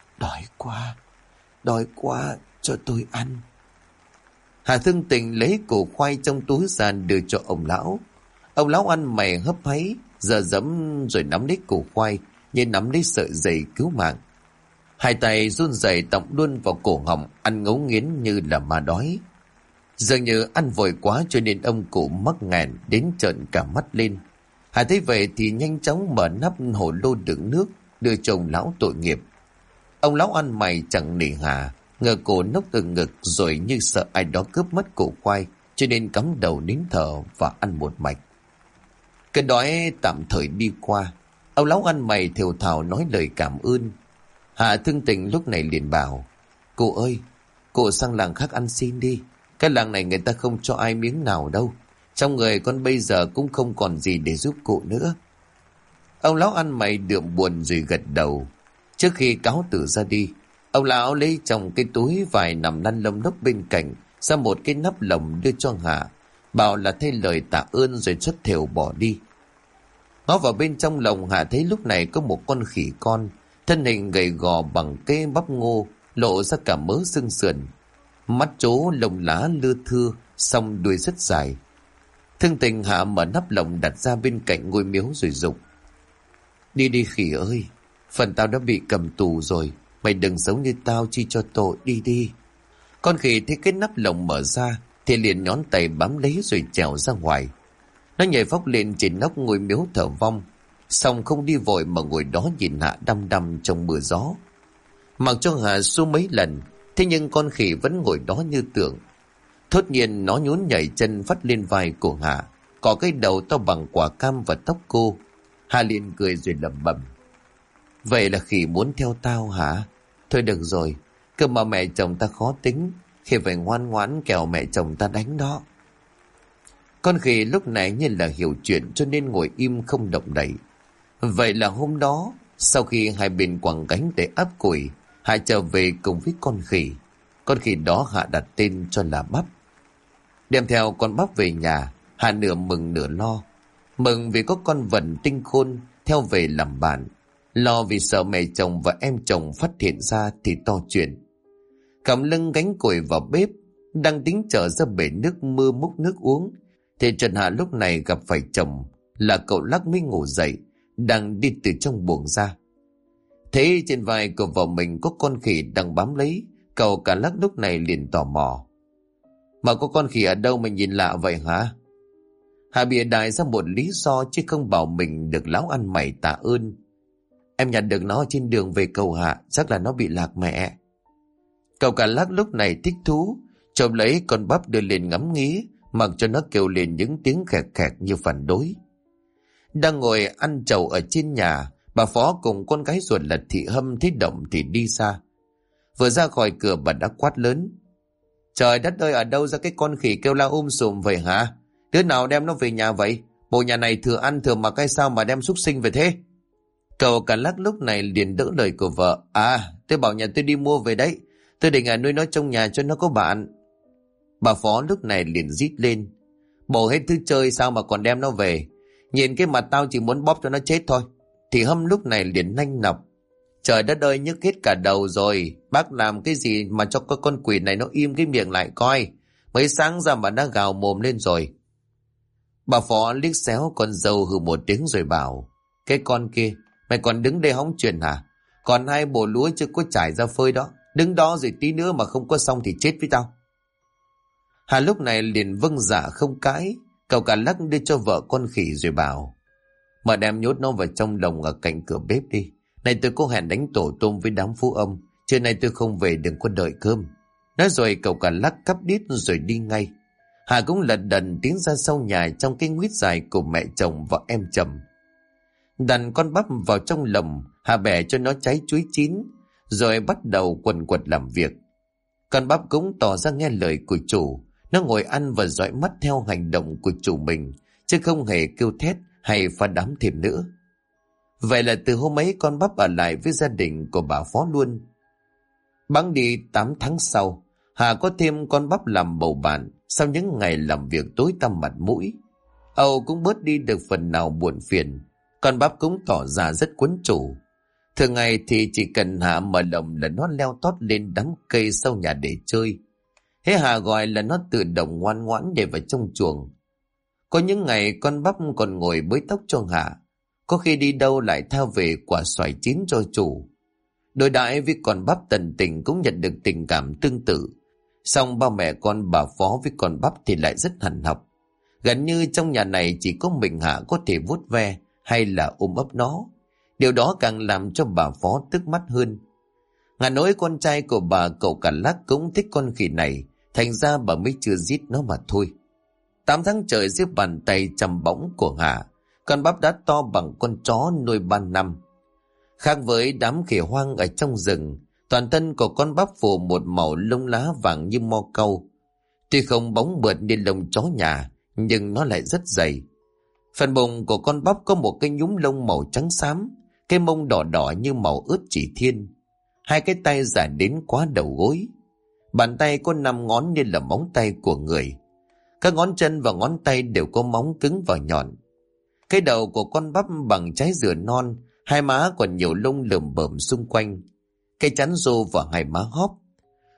đói quá, cho tôi ăn. Hà thương tình lấy củ khoai trong túi ra đưa cho ông lão. Ông lão ăn mày hấp háy, giờ dẫm rồi nắm lấy củ khoai như nắm lấy sợi dây cứu mạng. Hai tay run rẩy tọng luôn vào cổ họng, ăn ngấu nghiến như là ma đói. Dường như ăn vội quá cho nên ông cụ mắc nghẹn đến trợn cả mắt lên. Hà thấy vậy thì nhanh chóng mở nắp hồ lô đựng nước đưa cho ông lão tội nghiệp. Ông lão ăn mày chẳng nể Hà, ngờ cổ nốc từ ngực rồi như sợ ai đó cướp mất củ khoai, cho nên cắm đầu nín thở và ăn một mạch. Cái đói tạm thời đi qua, ông lão ăn mày thều thào nói lời cảm ơn. Hà thương tình lúc này liền bảo: cô ơi, cô sang làng khác ăn xin đi. Cái làng này người ta không cho ai miếng nào đâu. Trong người con bây giờ cũng không còn gì để giúp cụ nữa. Ông lão ăn mày đượm buồn rồi gật đầu. Trước khi cáo từ ra đi, ông lão lấy trong cái túi vải nằm lăn lông lốc bên cạnh ra một cái nắp lồng đưa cho Hà, bảo là thay lời tạ ơn rồi xuất thều bỏ đi. Ngó vào bên trong lồng, Hà thấy lúc này có một con khỉ con, thân hình gầy gò bằng cái bắp ngô, lộ ra cả mớ xương sườn. mắt trố lông lá lưa thưa, song đuôi rất dài. Thương Tình hạ mở nắp lồng đặt ra bên cạnh ngôi miếu rồi dục: Đi đi khỉ ơi, phần tao đã bị cầm tù rồi, mày đừng sống như tao chi cho tội, đi đi. Con khỉ thấy cái nắp lồng mở ra thì liền nhón tay bám lấy rồi trèo ra ngoài. Nó nhảy phóc lên trên nóc ngôi miếu thờ vong, xong không đi vội mà ngồi đó nhìn Hạ đăm đăm trong mưa gió. Mặc cho Hạ xô mấy lần, thế nhưng con khỉ vẫn ngồi đó như tượng. Thốt nhiên nó nhún nhảy chân phát lên vai của Hạ, có cái đầu to bằng quả cam và tóc cô. Hạ liền cười rồi lẩm bẩm: Vậy là khỉ muốn theo tao hả? Thôi được rồi, cơ mà mẹ chồng ta khó tính, khỉ phải ngoan ngoãn kẻo mẹ chồng ta đánh đó. Con khỉ lúc này như là hiểu chuyện cho nên ngồi im không động đậy. Vậy là hôm đó, sau khi hai bên quẳng gánh để áp củi, Hạ trở về cùng với con khỉ. Con khỉ đó Hạ đặt tên cho là Bắp. Đem theo con Bắp về nhà, Hạ nửa mừng nửa lo. Mừng vì có con vần tinh khôn theo về làm bạn, lo vì sợ mẹ chồng và em chồng phát hiện ra thì to chuyện. Cầm lưng gánh củi vào bếp, đang tính chở ra bể nước mưa múc nước uống, thì Trần Hạ lúc này gặp phải chồng là cậu Lắc mới ngủ dậy, đang đi từ trong buồng ra. Thấy trên vai của vợ mình có con khỉ đang bám lấy, cậu cả Lắc lúc này liền tò mò: Mà có con khỉ ở đâu mà nhìn lạ vậy hả? Hạ bịa đại ra một lý do chứ không bảo mình được láo ăn mày tạ ơn. Em nhặt được nó trên đường về cầu Hạ, chắc là nó bị lạc mẹ. Cậu cả Lắc lúc này thích thú, chộp lấy con Bắp đưa lên ngắm nghía, mặc cho nó kêu lên những tiếng khẹt khẹt như phản đối. Đang ngồi ăn trầu ở trên nhà, bà Phó cùng con gái ruột là Thị Hâm thấy động thì đi ra. Vừa ra khỏi cửa bà đã quát lớn: Trời đất ơi, ở đâu ra cái con khỉ kêu la sùm vậy hả? Đứa nào đem nó về nhà vậy? Bộ nhà này thừa ăn thừa mặc hay sao mà đem súc sinh về thế? Cậu cả Lắc lúc này liền đỡ lời của vợ: Tôi bảo nhà tôi đi mua về đấy, tôi định nuôi nó trong nhà cho nó có bạn. Bà Phó lúc này liền rít lên: Bổ hết thứ chơi sao mà còn đem nó về? Nhìn cái mặt tao chỉ muốn bóp cho nó chết thôi. Thì Hâm lúc này liền nanh nọc: Trời đất ơi, nhức hết cả đầu rồi. Bác làm cái gì mà cho con quỷ này nó im cái miệng lại coi. Mới sáng ra mà đã gào mồm lên rồi. Bà Phó liếc xéo con dâu hừ một tiếng rồi bảo: Cái con kia, mày còn đứng đây hóng chuyện hả? Còn hai bồ lúa chưa có trải ra phơi đó, đứng đó rồi tí nữa mà không có xong thì chết với tao. Hà lúc này liền vâng dạ không cãi. Cậu cả Lắc đưa cho vợ con khỉ rồi bảo: Mà đem nhốt nó vào trong lồng ở cạnh cửa bếp đi. Này tôi có hẹn đánh tổ tôm với đám phú ông, trưa nay tôi không về, đừng có đợi cơm. Nói rồi cậu cả Lắc cắp đít rồi đi ngay. Hà cũng lật đần tiến ra sau nhà trong cái nguyết dài của mẹ chồng và em chồng. Đặt con Bắp vào trong lồng, Hà bẻ cho nó trái chuối chín, rồi bắt đầu quần quật làm việc. Con Bắp cũng tỏ ra nghe lời của chủ. Nó ngồi ăn và dõi mắt theo hành động của chủ mình, chứ không hề kêu thét hay phá đám thêm nữa. Vậy là từ hôm ấy con Bắp ở lại với gia đình của bà Phó luôn. Bẵng đi 8 tháng sau, Hà có thêm con Bắp làm bầu bạn. Sau những ngày làm việc tối tăm mặt mũi, Âu cũng bớt đi được phần nào buồn phiền. Con Bắp cũng tỏ ra rất quấn chủ. Thường ngày thì chỉ cần Hà mở lồng là nó leo tót lên đám cây sau nhà để chơi. Thế Hà gọi là nó tự động ngoan ngoãn để vào trong chuồng. Có những ngày con Bắp còn ngồi bới tóc cho Hà. Có khi đi đâu lại thao về quả xoài chín cho chủ. Đối đãi với con Bắp tận tình cũng nhận được tình cảm tương tự. Song ba mẹ con bà Phó với con Bắp thì lại rất hằn học. Gần như trong nhà này chỉ có mình Hạ có thể vuốt ve hay là ôm ấp nó. Điều đó càng làm cho bà Phó tức mắt hơn. Ngà nỗi con trai của bà cậu cả Lắc cũng thích con khỉ này, thành ra bà mới chưa giết nó mà thôi. 8 tháng trời dưới bàn tay chăm bóng của Hạ, con Bắp đã to bằng con chó nuôi 3 năm. Khác với đám khỉ hoang ở trong rừng, toàn thân của con Bắp phủ một màu lông lá vàng như mo cau. Tuy không bóng mượt như lông chó nhà, nhưng nó lại rất dày. Phần bụng của con Bắp có một cái nhúm lông màu trắng xám, cái mông đỏ đỏ như màu ớt chỉ thiên. Hai cái tay dài đến quá đầu gối. Bàn tay có 5 ngón như là móng tay của người. Các ngón chân và ngón tay đều có móng cứng và nhọn. Cái đầu của con Bắp bằng trái dừa non, hai má còn nhiều lông lởm bởm xung quanh. Cái chán rô và hai má hóp.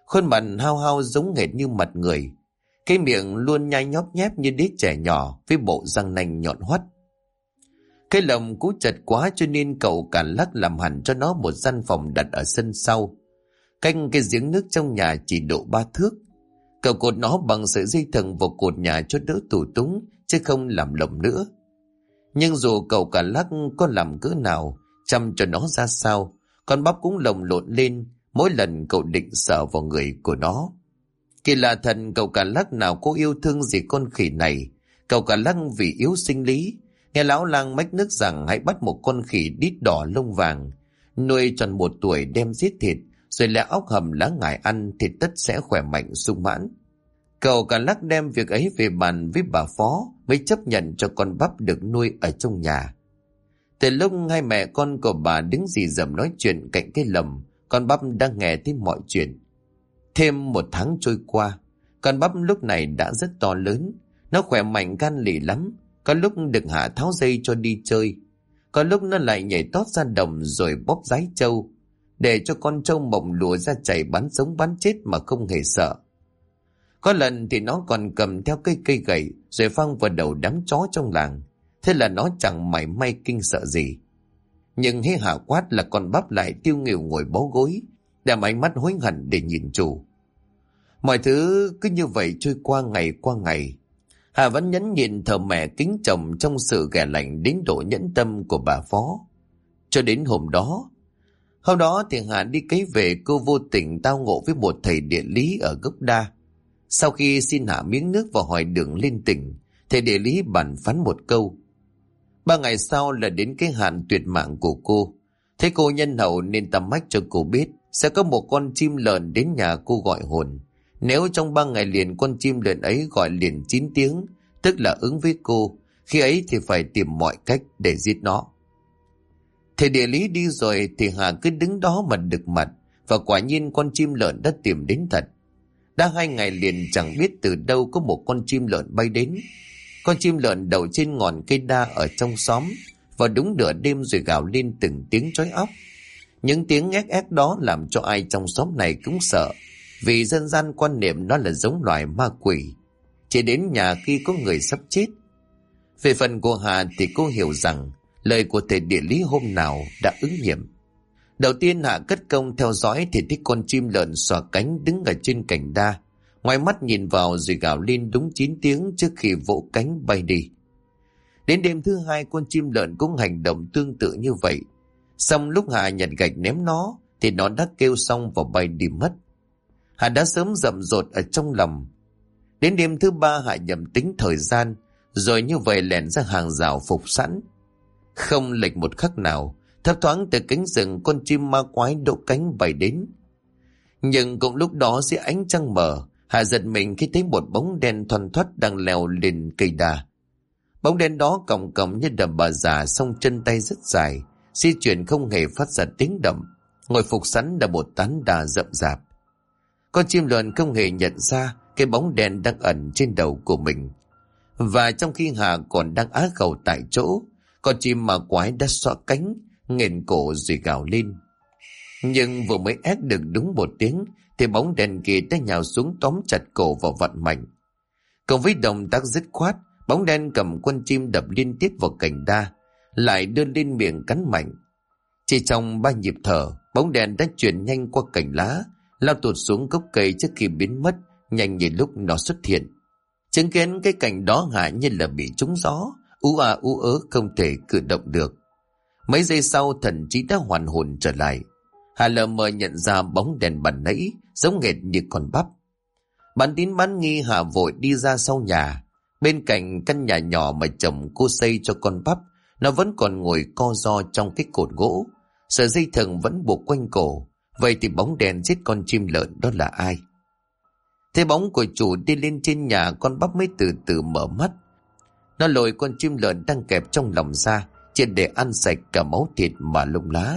Khuôn mặt hao hao giống hệt như mặt người. Cái miệng luôn nhai nhóp nhép như đứa trẻ nhỏ với bộ răng nanh nhọn hoắt. Cái lồng cú chật quá cho nên cậu cả lắc làm hẳn cho nó một gian phòng đặt ở sân sau. Canh cái giếng nước trong nhà chỉ độ 3 thước. Cậu cột nó bằng sợi dây thừng vào cột nhà cho đỡ tù túng, chứ không làm lồng nữa. Nhưng dù cậu cả lắc có làm cỡ nào, chăm cho nó ra sao, con bắp cũng lồng lộn lên mỗi lần cậu định sờ vào người của nó. Kỳ lạ thật, cậu cả lắc nào có yêu thương gì con khỉ này. Cậu cả lắc vì yếu sinh lý, nghe lão lang mách nước rằng hãy bắt một con khỉ đít đỏ lông vàng, nuôi tròn 1 tuổi đem giết thịt, rồi lẽ óc hầm lá ngải ăn thì tất sẽ khỏe mạnh sung mãn. Cậu cả lắc đem việc ấy về bàn với bà Phó mới chấp nhận cho con bắp được nuôi ở trong nhà. Từ lúc hai mẹ con của bà đứng rì rầm nói chuyện cạnh cái lồng, con bắp đang nghe thấy mọi chuyện. Thêm 1 tháng trôi qua, con bắp lúc này đã rất to lớn. Nó khỏe mạnh gan lì lắm. Có lúc được Hạ tháo dây cho đi chơi, có lúc nó lại nhảy tót ra đồng rồi bóp dái trâu, để cho con trâu mộng lùa ra chảy bắn sống bắn chết mà không hề sợ. Có lần thì nó còn cầm theo cây gậy rồi phang vào đầu đám chó trong làng. Thế là nó chẳng mảy may kinh sợ gì. Nhưng hễ Hạ quát là con bắp lại tiêu nghỉu ngồi bó gối, đem ánh mắt hối hận để nhìn chủ. Mọi thứ cứ như vậy trôi qua ngày. Hà vẫn nhẫn nhịn thờ mẹ kính chồng trong sự ghẻ lạnh đến độ nhẫn tâm của bà Phó. Cho đến hôm đó thì Hà đi cấy về, cô vô tình tao ngộ với một thầy địa lý ở Gốc Đa. Sau khi xin Hà miếng nước và hỏi đường lên tỉnh, thầy địa lý bàn phán một câu. 3 ngày sau là đến cái hạn tuyệt mạng của cô. Thế cô nhân hậu nên tắm mách cho cô biết sẽ có một con chim lợn đến nhà cô gọi hồn. Nếu trong 3 ngày liền con chim lợn ấy gọi liền 9 tiếng, tức là ứng với cô, khi ấy thì phải tìm mọi cách để giết nó. Thầy địa lý đi rồi thì Hà cứ đứng đó mà đực mặt, và quả nhiên con chim lợn đã tìm đến thật. Đã 2 ngày liền chẳng biết từ đâu có một con chim lợn bay đến. Con chim lợn đậu trên ngọn cây đa ở trong xóm, và đúng nửa đêm rồi gào lên từng tiếng chói óc. Những tiếng ngét ép đó làm cho ai trong xóm này cũng sợ, vì dân gian quan niệm nó là giống loài ma quỷ, chỉ đến nhà khi có người sắp chết. Về phần của Hà thì cô hiểu rằng lời của thầy địa lý hôm nào đã ứng nghiệm. Đầu tiên Hà cất công theo dõi thì thấy con chim lợn xòa cánh đứng ở trên cành đa, ngoài mắt nhìn vào rồi gào lên đúng 9 tiếng trước khi vỗ cánh bay đi. Đến đêm thứ 2 con chim lợn cũng hành động tương tự như vậy. Xong lúc Hà nhặt gạch ném nó thì nó đã kêu xong và bay đi mất. Hà đã sớm rậm rột ở trong lòng. Đến đêm thứ 3 Hà nhầm tính thời gian, rồi như vậy lẻn ra hàng rào phục sẵn. Không lệch một khắc nào, thấp thoáng từ cánh rừng con chim ma quái đỗ cánh bay đến. Nhưng cũng lúc đó dưới ánh trăng mờ, Hà giật mình khi thấy một bóng đen thoăn thoắt đang leo lên cây đa. Bóng đen đó còng còng như đầm bà già, song chân tay rất dài, di chuyển không hề phát ra tiếng động, ngồi phục sẵn là một tán đa rậm rạp. Con chim lợn không hề nhận ra cái bóng đen đang ẩn trên đầu của mình. Và trong khi Hà còn đang á khẩu tại chỗ, con chim ma quái đã xõa cánh, nghển cổ rồi gào lên. Nhưng vừa mới ép được đúng 1 tiếng thì bóng đen kia đã nhào xuống tóm chặt cổ và vặn mạnh. Cùng với động tác dứt khoát, bóng đen cầm con chim đập liên tiếp vào cành đa, lại đưa lên miệng cắn mạnh. Chỉ trong 3 nhịp thở, bóng đen đã chuyển nhanh qua cành lá, lao tụt xuống gốc cây trước khi biến mất nhanh như lúc nó xuất hiện. Chứng kiến cái cảnh đó Hà như là bị trúng gió, ú ớ không thể cử động được. Mấy giây sau thần trí đã hoàn hồn trở lại. Hà lờ mờ nhận ra bóng đèn ban nãy giống hệt như con bắp. Bán tín bán nghi Hà vội đi ra sau nhà. Bên cạnh căn nhà nhỏ mà chồng cô xây cho con bắp, nó vẫn còn ngồi co ro trong cái cột gỗ, sợi dây thừng vẫn buộc quanh cổ. Vậy thì bóng đèn giết con chim lợn đó là ai? Thấy bóng của chủ đi lên trên nhà, con bắp mới từ từ mở mắt. Nó lôi con chim lợn đang kẹp trong lòng ra, triệt để ăn sạch cả máu thịt mà lông lá.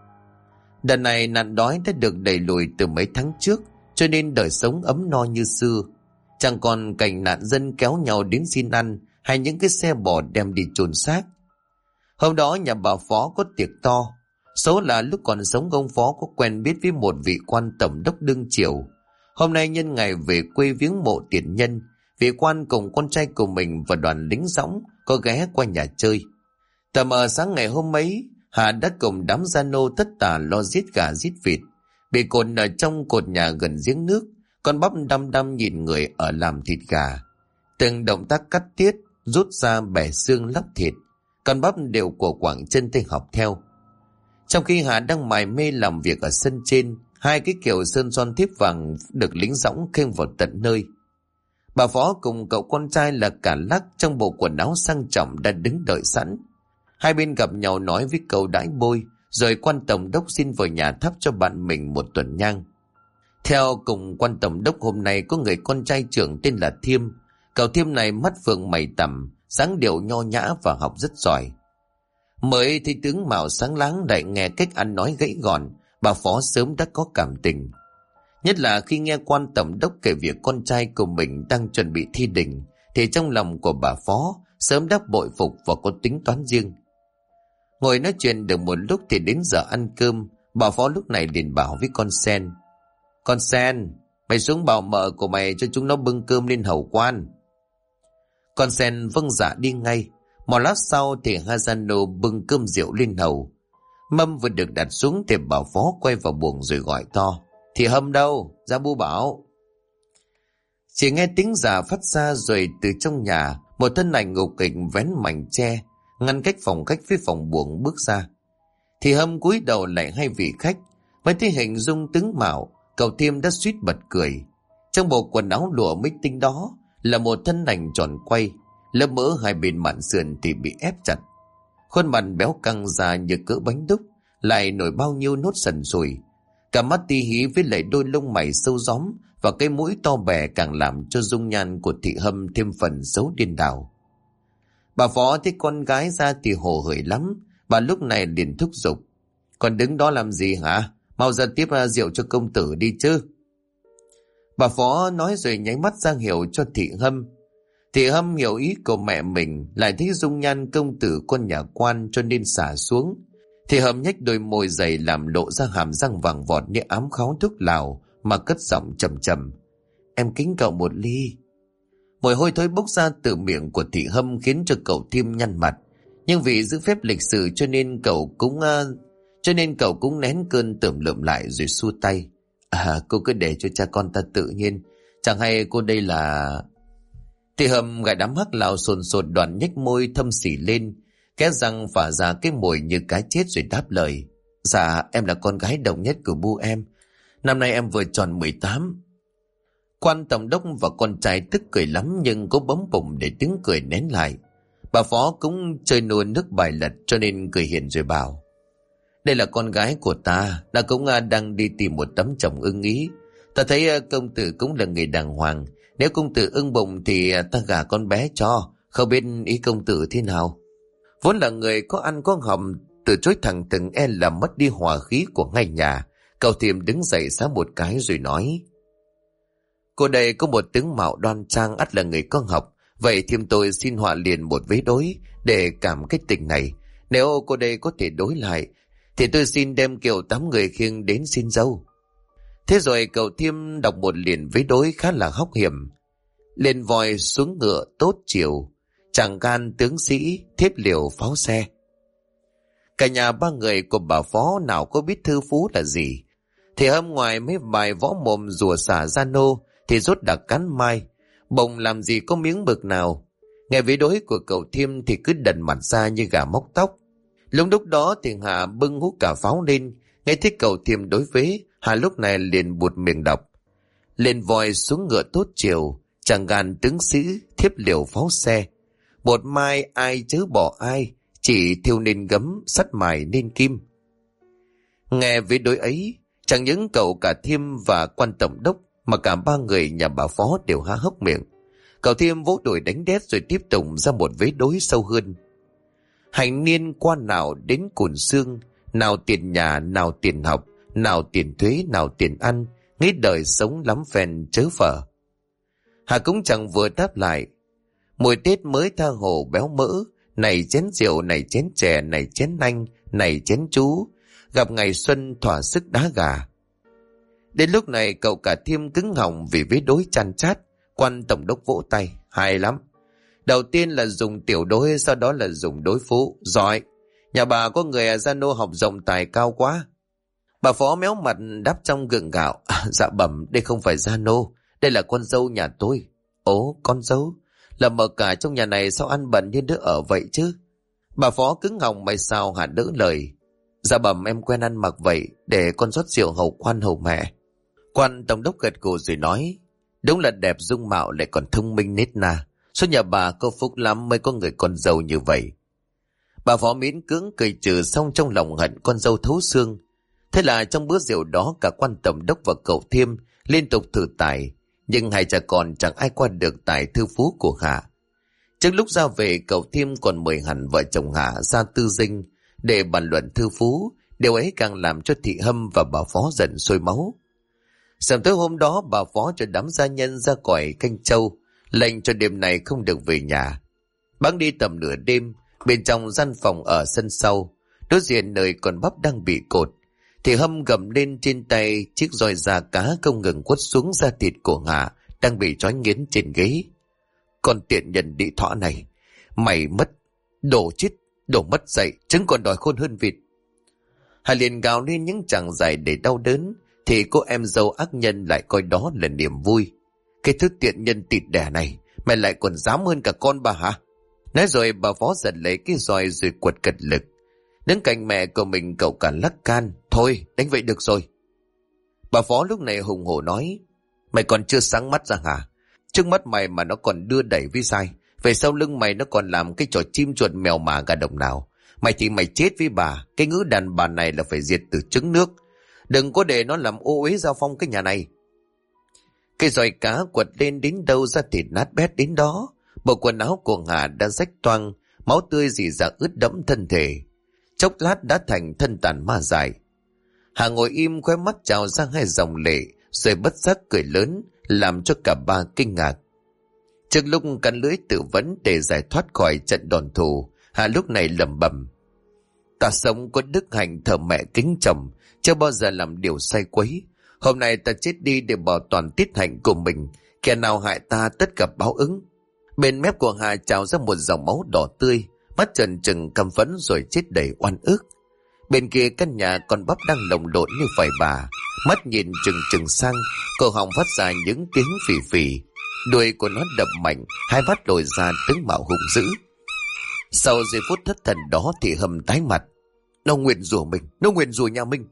Đợt này nạn đói đã được đẩy lùi từ mấy tháng trước, cho nên đời sống ấm no như xưa. Chẳng còn cảnh nạn dân kéo nhau đến xin ăn hay những cái xe bò đem đi chôn xác. Hôm đó nhà bà Phó có tiệc to. Số là lúc còn sống ông Phó có quen biết với một vị quan tổng đốc đương triều. Hôm nay nhân ngày về quê viếng mộ tiền nhân, vị quan cùng con trai của mình và đoàn lính dõng có ghé qua nhà chơi. Tờ mờ sáng ngày hôm ấy, Hà đã cùng đám gia nô tất tả lo giết gà giết vịt. Bị cột ở trong cột nhà gần giếng nước, con bắp đăm đăm nhìn người ở làm thịt gà. Từng động tác cắt tiết, rút ra bẻ xương lóc thịt, con bắp đều của quảng chân tay học theo. Trong khi Hà đang mải mê làm việc ở sân trên, hai cái kiệu sơn son thiếp vàng được lính dõng khênh vào tận nơi. Bà Phó cùng cậu con trai là Cả Lắc trong bộ quần áo sang trọng đã đứng đợi sẵn. Hai bên gặp nhau nói với câu đãi bôi, rồi quan tổng đốc xin vào nhà thắp cho bạn mình một tuần nhang. Theo cùng quan tổng đốc, hôm nay có người con trai trưởng tên là Thiêm. Cậu Thiêm này mắt phượng mày tằm, dáng điệu nho nhã và học rất giỏi. Mới thấy tướng mạo sáng láng, lại nghe cách ăn nói gãy gọn, bà Phó sớm đã có cảm tình. Nhất là khi nghe quan tổng đốc kể việc con trai của mình đang chuẩn bị thi đình, thì trong lòng của bà Phó sớm đã bội phục và có tính toán riêng. Ngồi nói chuyện được một lúc thì đến giờ ăn cơm, bà Phó lúc này liền bảo với con Sen: "Con Sen, mày xuống bảo mợ của mày cho chúng nó bưng cơm lên hầu quan." Con Sen vâng dạ đi ngay. Một lát sau thì Hazano bưng cơm rượu lên hầu. Mâm vừa được đặt xuống thì bà Phó quay vào buồng rồi gọi to: "Thì Hâm đâu? Ra bu bảo." Chỉ nghe tiếng già phát ra, rồi từ trong nhà một thân ảnh ngục kịch vén mảnh tre ngăn cách phòng khách với phòng buồng bước ra. Thì Hâm cúi đầu lại hai vị khách. Với thấy hình dung tướng mạo, cậu Thiêm đã suýt bật cười. Trong bộ quần áo lụa mới tinh đó là một thân ảnh tròn quay, lớp mỡ hai bên mạn sườn thì bị ép chặt. Khuôn mặt béo căng ra như cỡ bánh đúc, lại nổi bao nhiêu nốt sần sùi. Cả mắt tí hí với lại đôi lông mày sâu gióm và cái mũi to bè càng làm cho dung nhan của thị Hâm thêm phần xấu điên đảo. Bà Phó thấy con gái ra thì hồ hởi lắm. Bà lúc này liền thúc giục: "Còn đứng đó làm gì hả? Mau ra tiếp rượu cho công tử đi chứ." Bà Phó nói rồi nháy mắt ra hiệu cho thị Hâm. Thị Hâm hiểu ý của mẹ mình, lại thấy dung nhan công tử con nhà quan cho nên xả xuống. Thị Hâm nhếch đôi môi dày làm lộ ra hàm răng vàng vọt như ám khói thuốc lào mà cất giọng trầm trầm: "Em kính cậu một ly." Mùi hôi thối bốc ra từ miệng của thị Hâm khiến cho cậu Thiêm nhăn mặt, nhưng vì giữ phép lịch sự cho nên cậu cũng nén cơn tởm lợm lại rồi xua tay: Cô cứ để cho cha con ta tự nhiên, chẳng hay cô đây là..." Thị Hâm gãi đám hắc lào sồn sột, đoạn nhếch môi thâm xỉ lên, kẽ răng phả ra cái mùi như cái chết rồi đáp lời: "Dạ em là con gái đồng nhất của bu em. Năm nay em vừa tròn 18. Quan tổng đốc và con trai tức cười lắm, nhưng cố bấm bụng để tiếng cười nén lại. Bà Phó cũng chơi nua nước bài lật cho nên cười hiền rồi bảo: "Đây là con gái của ta, ta cũng đang đi tìm một tấm chồng ưng ý. Ta thấy công tử cũng là người đàng hoàng. Nếu công tử ưng bụng thì ta gả con bé cho, không biết ý công tử thế nào." Vốn là người có ăn có học, từ chối thẳng thừng e là mất đi hòa khí của ngay nhà, cậu Thiêm đứng dậy xá một cái rồi nói: "Cô đây có một tướng mạo đoan trang, ắt là người có học. Vậy Thiêm tôi xin họa liền một vế đối để cảm cái tình này. Nếu cô đây có thể đối lại thì tôi xin đem kiệu 8 người khiêng đến xin dâu." Thế rồi cậu Thiêm đọc một liền vế đối khá là hóc hiểm: "Lên voi xuống ngựa tốt chiều, chàng can tướng sĩ thiếp liều pháo xe." Cả nhà ba người của bà Phó nào có biết thư phú là gì. Thì Hâm ngoài mấy bài võ mồm rùa xả ra nô thì rốt đặc cắn mai, bồng làm gì có miếng bực nào. Nghe vế đối của cậu Thiêm thì cứ đần mặt ra như gà móc tóc. Lúc đó thì Hà bưng hút cả pháo lên, nghe thấy cậu Thiêm đối vế, Hà lúc này liền buột miệng đọc: "Lên voi xuống ngựa tốt chiều, chàng gan tướng sĩ thiếp liều pháo xe. Một mai ai chớ bỏ ai, chỉ thiêu nên gấm, sắt mài nên kim." Nghe vế đối ấy, chẳng những cậu cả Thiêm và quan tổng đốc mà cả ba người nhà bà Phó đều há hốc miệng. Cậu Thiêm vỗ đùi đánh đét rồi tiếp tục ra một vế đối sâu hơn: "Hành niên quan nào đến cùn xương, nào tiền nhà, nào tiền học, nào tiền thuế, nào tiền ăn, nghĩ đời sống lắm phen chớ phở." Hà cũng chẳng vừa đáp lại: "Mùi Tết mới tha hồ béo mỡ, này chén rượu, này chén chè, này chén anh, này chén chú, gặp ngày xuân thỏa sức đá gà." Đến lúc này cậu cả Thiêm cứng họng vì vế đối chan chát. Quan tổng đốc vỗ tay. Hay lắm. Đầu tiên là dùng tiểu đối, sau đó là dùng đối phú. Giỏi. Nhà bà có người ở Gia Nô học rộng tài cao quá. Bà Phó méo mặt đáp trong gượng gạo. Dạ bẩm, đây không phải Gia Nô, đây là con dâu nhà tôi. Ố, con dâu? Là mợ cả trong nhà này sao ăn bẩn như đứa ở vậy chứ? Bà Phó cứng họng mày sao hả đỡ lời. Dạ bẩm, em quen ăn mặc vậy, để con rót rượu hầu quan hầu mẹ. Quan tổng đốc gật gù rồi nói. Đúng là đẹp dung mạo lại còn thông minh nết na. Số nhà bà có phúc lắm mới có người con dâu như vậy. Bà Phó miễn cưỡng cười trừ xong trong lòng hận con dâu thấu xương. Thế là trong bữa rượu đó cả quan tổng đốc và cậu Thiêm liên tục thử tài, nhưng hai cha con chẳng ai qua được tài thư phú của Hạ. Trước lúc ra về cậu Thiêm còn mời hẳn vợ chồng Hạ ra tư dinh để bàn luận thư phú. Điều ấy càng làm cho Thị Hâm và bà Phó giận sôi máu. Sáng tối hôm đó bà Phó cho đám gia nhân ra còi canh trâu, lệnh cho đêm này không được về nhà. Bẵng đi tầm nửa đêm, bên trong gian phòng ở sân sau, đối diện nơi con bắp đang bị cột, thì Hâm gầm lên trên tay chiếc roi da cá không ngừng quất xuống da thịt của Hạ đang bị trói nghiến trên ghế. Con tiện nhân đĩ thọ này, mày mất, đổ mất dậy, trứng còn đòi khôn hơn vịt. Hà liền gào lên những chàng dài để đau đớn, thì cô em dâu ác nhân lại coi đó là niềm vui. Cái thứ tiện nhân tịt đẻ này, mày lại còn dám hơn cả con bà hả? Nói rồi bà Phó giật lấy cái roi rồi quật cật lực. Đứng cạnh mẹ của mình cậu cả lắc can. Thôi đánh vậy được rồi. Bà Phó lúc này hùng hổ nói. Mày còn chưa sáng mắt ra hả? Trước mắt mày mà nó còn đưa đẩy với sai. Về sau lưng mày nó còn làm cái trò chim chuột mèo mà gà đồng nào. Mày thì mày chết với bà. Cái ngữ đàn bà này là phải diệt từ trứng nước. Đừng có để nó làm ô uế giao phong cái nhà này. Cái roi cá quật lên đến đâu ra thịt nát bét đến đó. Bộ quần áo của Hà đã rách toang, máu tươi rỉ ra ướt đẫm thân thể. Chốc lát đã thành thân tàn ma dài. Hà ngồi im, khóe mắt trào ra hai dòng lệ, rồi bất giác cười lớn, làm cho cả ba kinh ngạc. Trước lúc cắn lưỡi tự vấn để giải thoát khỏi trận đòn thù, Hà lúc này lẩm bẩm: ta sống có đức hạnh thờ mẹ kính chồng, chưa bao giờ làm điều sai quấy. Hôm nay ta chết đi để bảo toàn tiết hạnh của mình, kẻ nào hại ta tất cả báo ứng. Bên mép của Hà trào ra một dòng máu đỏ tươi, mắt trần trừng căm phẫn rồi chết đầy oan ức. Bên kia căn nhà con bắp đang lồng lộn như phải bà, mắt nhìn trừng trừng sang, cổ họng phát ra những tiếng phì phì. Đuôi của nó đập mạnh, hai mắt lồi ra tướng mạo hung dữ. Sau giây phút thất thần đó thì Hâm tái mặt. Nó nguyền rủa mình, nó nguyền rủa nhà mình.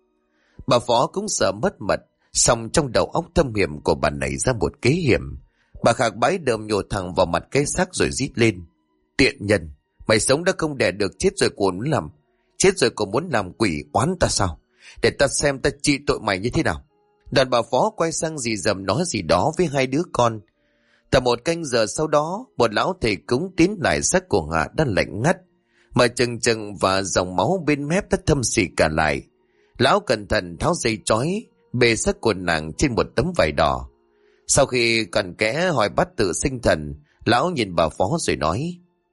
Bà Phó cũng sợ mất mật, song trong đầu óc thâm hiểm của bà nảy ra một kế hiểm. Bà khạc bái đờm nhổ thẳng vào mặt cái xác rồi rít lên: tiện nhân, mày sống đã không đẻ được, chết rồi còn muốn làm, chết rồi còn muốn làm quỷ oán ta sao? Để ta xem ta trị tội mày như thế nào. Đoàn bà Phó quay sang dì dầm nói gì đó với hai đứa con. Tầm một canh giờ sau đó, một lão thầy cúng tiến lại xác của Hạ đã lạnh ngắt, mà chừng chừng và dòng máu bên mép đã thâm xì cả lại. Lão cẩn thận tháo dây trói bề xác của nàng trên một tấm vải đỏ. Sau khi cặn kẽ hỏi bắt tự sinh thần, lão nhìn bà Phó rồi nói: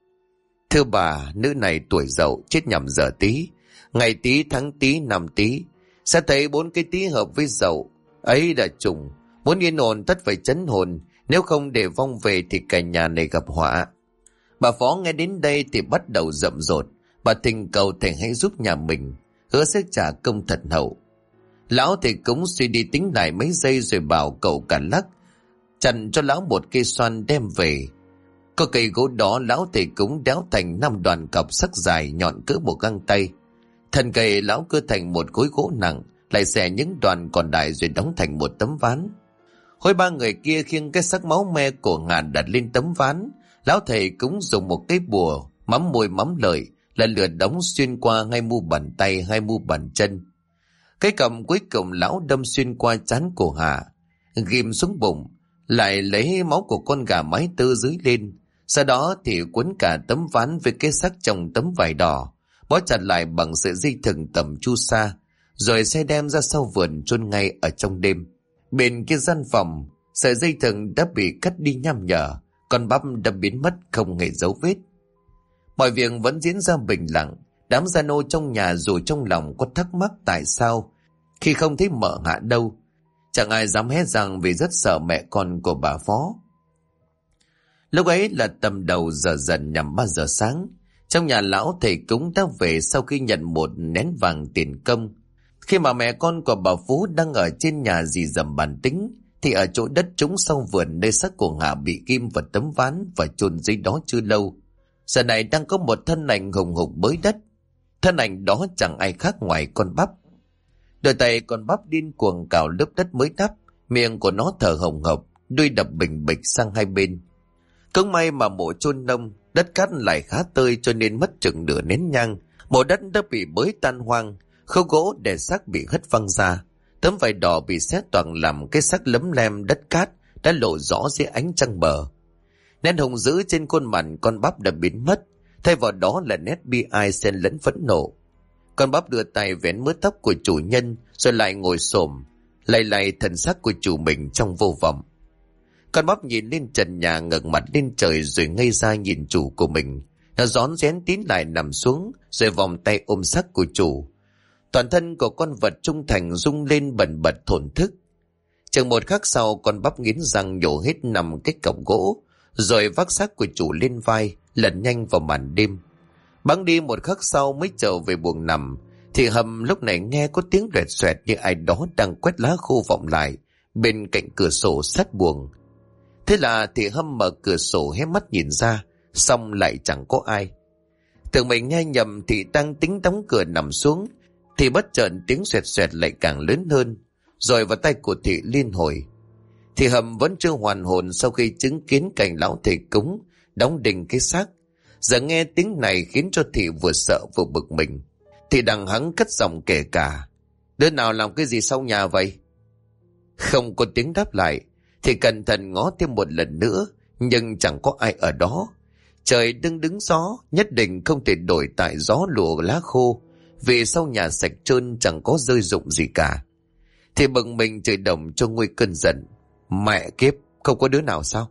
thưa bà, nữ này tuổi Dậu, chết nhằm giờ Tý, ngày Tý, tháng Tý, năm Tý. Sẽ thấy 4 cái Tý hợp với Dậu, ấy là trùng. Muốn yên ổn tất phải trấn hồn, nếu không để vong về thì cả nhà này gặp họa. Bà Phó nghe đến đây thì bắt đầu rậm rột. Bà thỉnh cầu thầy hãy giúp nhà mình, hứa sẽ trả công thật hậu. Lão thầy cúng suy đi tính lại mấy giây rồi bảo cậu cả lắc chặn cho lão một cây xoan đem về. Có cây gỗ đó lão thầy cúng đéo thành 5 đoạn cọc sắc dài nhọn cỡ một găng tay. Thân cây lão cưa thành một khối gỗ nặng, lại xẻ những đoạn còn lại rồi đóng thành một tấm ván. Hối 3 người kia khiêng cái xác máu me của Ngàn đặt lên tấm ván. Lão thầy cúng dùng một cái bùa mắm môi mắm lợi lần lượt đóng xuyên qua hai mu bàn tay, hai mu bàn chân. Cái cầm cuối cùng lão đâm xuyên qua trán của Hà, ghim xuống bụng, lại lấy máu của con gà mái tơ dưới lên. Sau đó thì cuốn cả tấm ván với cái xác trong tấm vải đỏ, bó chặt lại bằng sợi dây thừng tầm chu sa, rồi xe đem ra sau vườn chôn ngay ở trong đêm. Bên kia gian phòng, sợi dây thừng đã bị cắt đi nham nhở, con bắp đã biến mất không hề dấu vết. Mọi việc vẫn diễn ra bình lặng. Đám gia nô trong nhà dù trong lòng có thắc mắc tại sao khi không thấy mợ Hạ đâu, Chẳng ai dám hé răng vì rất sợ mẹ con của bà Phó. Lúc ấy là tầm đầu giờ dần nhằm 3 giờ sáng. Trong nhà lão thầy cúng đã về sau khi nhận một nén vàng tiền công. Khi mà mẹ con của bà Phú đang ở trên nhà dì dầm bàn tính, thì ở chỗ đất trũng sau vườn nơi xác của Hà bị ghim vào tấm ván và chôn dưới đó chưa lâu, giờ này đang có một thân ảnh hùng hục bới đất. Thân ảnh đó chẳng ai khác ngoài con Bắp. Đôi tay con Bắp điên cuồng cào lớp đất mới đắp, miệng của nó thở hồng hộc, đuôi đập bình bịch sang hai bên. Cũng may mà mộ chôn nông, đất cát lại khá tơi cho nên mất chừng nửa nén nhang, mộ đất đã bị bới tan hoang, khâu gỗ để xác bị hất văng ra. Tấm vải đỏ bị xé toạc làm cái xác lấm lem đất cát đã lộ rõ dưới ánh trăng bờ. Nét hùng dữ trên khuôn mặt con Bắp đã biến mất, thay vào đó là nét bi ai xen lẫn phẫn nộ. Con Bắp đưa tay vén mớ tóc của chủ nhân rồi lại ngồi xổm, lay thân xác của chủ mình trong vô vọng. Con Bắp nhìn lên trần nhà, ngẩng mặt lên trời rồi ngây ra nhìn chủ của mình. Nó rón rén tiến lại nằm xuống rồi vòng tay ôm xác của chủ. Toàn thân của con vật trung thành rung lên bần bật thổn thức. Chừng một khắc sau, con Bắp nghiến răng nhổ hết 5 cái cọng gỗ, rồi vác xác của chủ lên vai, lẩn nhanh vào màn đêm. Bẵng đi một khắc sau mới trở về buồng nằm, thì Hầm lúc này nghe có tiếng rẹt xoẹt như ai đó đang quét lá khô vọng lại bên cạnh cửa sổ sát buồng. Thế là thì Hâm mở cửa sổ hé mắt nhìn ra, xong lại chẳng có ai. Tưởng mình nghe nhầm thì đang tính đóng cửa nằm xuống, thì bất chợt tiếng xoẹt xoẹt lại càng lớn hơn, rồi vào tay của Thị liên hồi. Thì Hầm vẫn chưa hoàn hồn sau khi chứng kiến cảnh lão thầy cúng đóng đinh cái xác. Giờ nghe tiếng này khiến cho Thị vừa sợ vừa bực mình. Thì đằng hắng cất giọng kể cả: "Đứa nào làm cái gì sau nhà vậy?" Không có tiếng đáp lại. Thì cẩn thận ngó thêm một lần nữa, nhưng chẳng có ai ở đó. Trời đứng gió, nhất định không thể đổi tại gió lùa lá khô, vì sau nhà sạch trơn chẳng có rơi rụng gì cả. Thì bực mình chửi đồng cho nguôi cơn giận: "Mẹ kiếp, không có đứa nào sao?"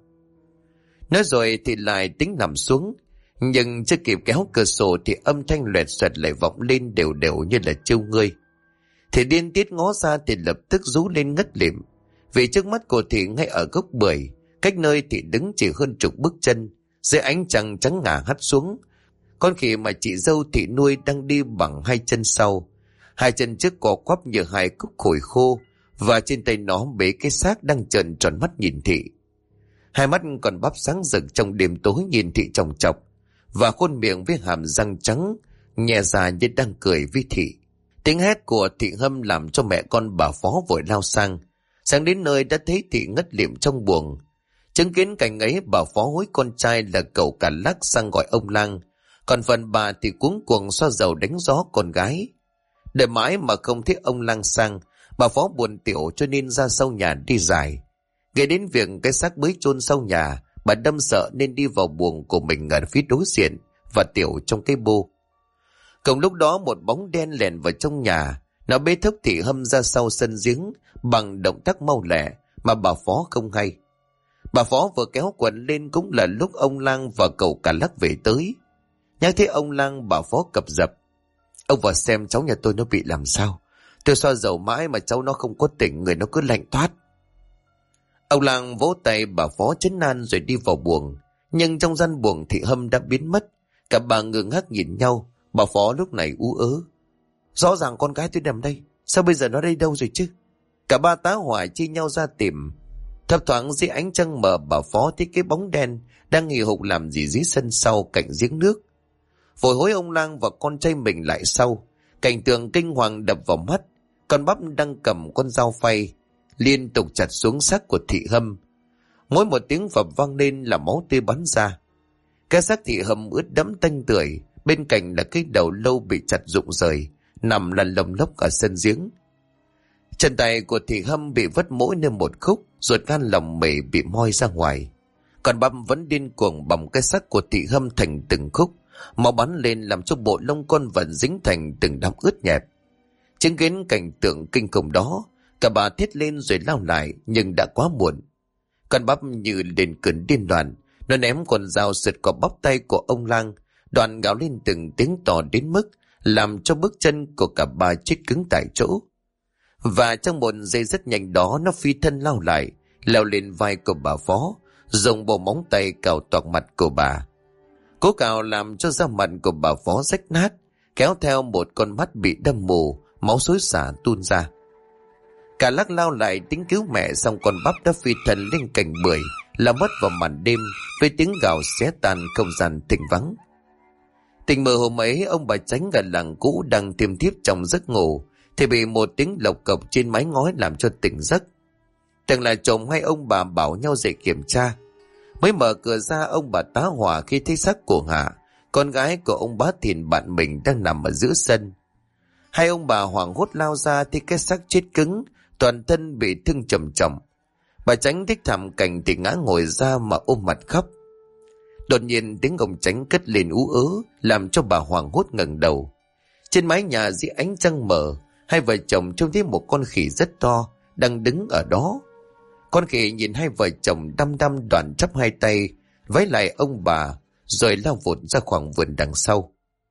Nói rồi thì lại tính nằm xuống, nhưng chưa kịp kéo cửa sổ thì âm thanh loẹt xoẹt lại vọng lên đều đều như là trêu ngươi. Thì điên tiết ngó ra thì lập tức rú lên ngất lịm, vì trước mắt của Thị ngay ở gốc bưởi, cách nơi Thị đứng chỉ hơn chục bước chân, dưới ánh trăng trắng ngà hắt xuống, con khỉ mà chị dâu Thị nuôi đang đi bằng hai chân sau, hai chân trước co quắp như hai cúc khổi khô, và trên tay nó bế cái xác đang trợn tròn mắt nhìn Thị. Hai mắt còn Bắp sáng rực trong đêm tối nhìn Thị chòng chọc, và khuôn miệng với hàm răng trắng nhẹ ra như đang cười với Thị. Tiếng hét của Thị Hâm làm cho mẹ con bà Phó vội lao sang. Sáng đến nơi đã thấy Thị ngất lịm trong buồng. Chứng kiến cảnh ấy, bà Phó hối con trai là cậu cả lắc sang gọi ông Lang, còn phần bà thì cuống cuồng xoa dầu đánh gió con gái. Đợi mãi mà không thấy ông Lang sang, bà Phó buồn tiểu cho nên ra sau nhà đi giải. Nghe đến việc cái xác mới chôn sau nhà, bà đâm sợ nên đi vào buồng của mình ở phía đối diện và tiểu trong cái bô. Cùng lúc đó một bóng đen lèn vào trong nhà, nó bế thốc Thị Hâm ra sau sân giếng bằng động tác mau lẹ mà bà Phó không hay. Bà Phó vừa kéo quần lên cũng là lúc ông Lang và cậu cả lắc về tới. Nhắc thấy ông Lang, bà Phó cập dập: "Ông vào xem cháu nhà tôi nó bị làm sao. Tôi xoa dầu mãi mà cháu nó không có tỉnh, người nó cứ lạnh toát." Ông Lang vỗ tay bà Phó trấn an rồi đi vào buồng. Nhưng trong gian buồng Thị Hâm đã biến mất. Cả bà ngơ ngác nhìn nhau. Bà Phó lúc này ú ớ: "Rõ ràng con gái tôi nằm đây, sao bây giờ nó đây đâu rồi chứ?" Cả ba tá hỏa chia nhau ra tìm. Thấp thoáng dưới ánh trăng mờ, bà Phó thấy cái bóng đen đang hì hục làm gì dưới sân sau cạnh giếng nước. Vội hối ông Lang và con trai mình lại sau. Cảnh tượng kinh hoàng đập vào mắt. Con Bắp đang cầm con dao phay liên tục chặt xuống xác của Thị Hâm. Mỗi một tiếng phập vang lên là máu tươi bắn ra. Cái xác Thị Hâm ướt đẫm tanh tưởi, bên cạnh là cái đầu lâu bị chặt rụng rời, nằm lăn lồng lốc ở sân giếng. Chân tay của Thị Hâm bị vất mỗi nơi một khúc, ruột gan lòng mề bị moi ra ngoài. Còn Bắp vẫn điên cuồng bầm cái xác của Thị Hâm thành từng khúc, máu bắn lên làm cho bộ lông con vật dính thành từng đám ướt nhẹp. Chứng kiến cảnh tượng kinh khủng đó, cả bà thét lên rồi lao lại, nhưng đã quá muộn. Con Bắp như lên cơn điên loạn, nó ném con dao sượt qua bắp tay của ông Lang, đoạn gào lên từng tiếng to đến mức làm cho bước chân của cả bà chết cứng tại chỗ. Và trong một giây rất nhanh đó, nó phi thân lao lại, leo lên vai của bà Phó, dùng bộ móng tay cào toạc mặt của bà. Cố cào làm cho da mặt của bà Phó rách nát, kéo theo một con mắt bị đâm mù, máu xối xả tuôn ra. Cả lắc lao lại tính cứu mẹ, xong con bắp đã phi thân lên cành bưởi, làm mất vào màn đêm với tiếng gào xé tan không gian thinh vắng. Tình mơ hôm ấy, ông bà Chánh ở làng cũ đang tiêm thiếp trong giấc ngủ thì bị một tiếng lộc cộc trên mái ngói làm cho tỉnh giấc. Tưởng là chồng hay ông bà bảo nhau dậy kiểm tra. Mới mở cửa ra, ông bà tá hỏa khi thấy xác của Hạ, con gái của ông bá Thìn bạn mình, đang nằm ở giữa sân. Hai ông bà hoảng hốt lao ra thì cái xác chết cứng, toàn thân bị thương trầm trọng. Bà Chánh thích thảm cảnh thì ngã ngồi ra mà ôm mặt khóc. Đột nhiên tiếng ông Chánh cất lên ú ớ, làm cho bà hoảng hốt ngẩng đầu. Trên mái nhà dưới ánh trăng mờ, hai vợ chồng trông thấy một con khỉ rất to đang đứng ở đó. Con khỉ nhìn hai vợ chồng đăm đăm, đoạn chắp hai tay vẫy lại ông bà, rồi lao vụt ra khoảng vườn đằng sau.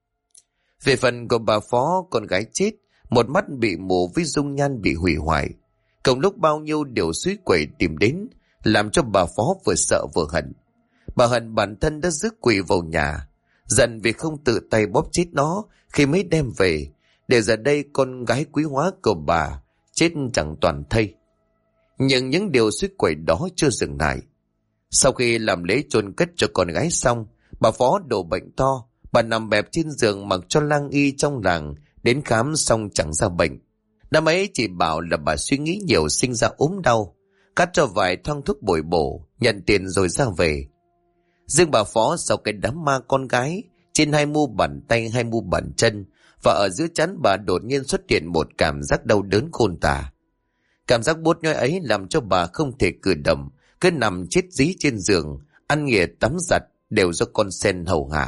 Về phần của bà Phó, con gái chết, một mắt bị mù với dung nhan bị hủy hoại. Cùng lúc bao nhiêu điều suối quẩy tìm đến, làm cho bà Phó vừa sợ vừa hận. Bà hận bản thân đã rước quỷ vào nhà, giận vì không tự tay bóp chết nó khi mới đem về, để giờ đây con gái quý hóa của bà chết chẳng toàn thây. Nhưng những điều suối quẩy đó chưa dừng lại. Sau khi làm lễ chôn cất cho con gái xong, bà Phó đổ bệnh to. Bà nằm bẹp trên giường mặc cho lang y trong làng đến khám xong chẳng ra bệnh. Năm ấy chỉ bảo là bà suy nghĩ nhiều sinh ra ốm đau, cắt cho vài thoang thuốc bồi bổ, nhận tiền rồi ra về. Riêng bà Phó sau cái đám ma con gái, trên hai mu bàn tay hai mu bàn chân và ở giữa trán bà đột nhiên xuất hiện một cảm giác đau đớn khôn tả. Cảm giác buốt nhói ấy làm cho bà không thể cử động, cứ nằm chết dí trên giường, ăn nghỉa tắm giặt đều do con sen hầu hạ.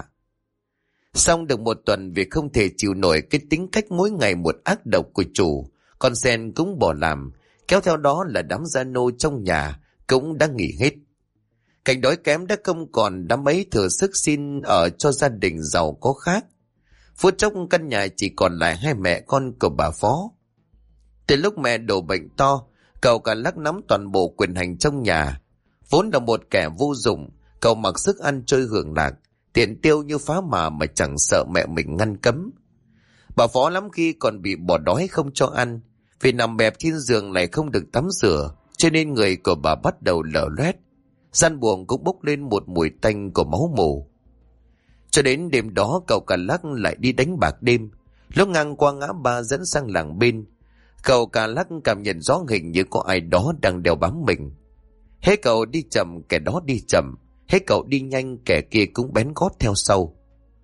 Xong được một tuần vì không thể chịu nổi cái tính cách mỗi ngày một ác độc của chủ, con sen cũng bỏ làm, kéo theo đó là đám gia nô trong nhà cũng đã nghỉ hết. Cảnh đói kém đã không còn, đám ấy thừa sức xin ở cho gia đình giàu có khác. Phút chốc căn nhà chỉ còn lại hai mẹ con của bà Phó. Từ lúc mẹ đổ bệnh to, cậu cả lắc nắm toàn bộ quyền hành trong nhà. Vốn là một kẻ vô dụng, cậu mặc sức ăn chơi hưởng lạc, tiền tiêu như phá mà chẳng sợ mẹ mình ngăn cấm. Bà Phó lắm khi còn bị bỏ đói không cho ăn, vì nằm bẹp trên giường lại không được tắm rửa, cho nên người của bà bắt đầu lở loét. Gian buồng cũng bốc lên một mùi tanh của máu mù. Cho đến đêm đó cậu cả lắc lại đi đánh bạc đêm. Lúc ngang qua ngã ba dẫn sang làng bên, cậu cả lắc cảm nhận rõ hình như có ai đó đang đeo bám mình. Hết cậu đi chậm kẻ đó đi chậm, hết cậu đi nhanh kẻ kia cũng bén gót theo sau.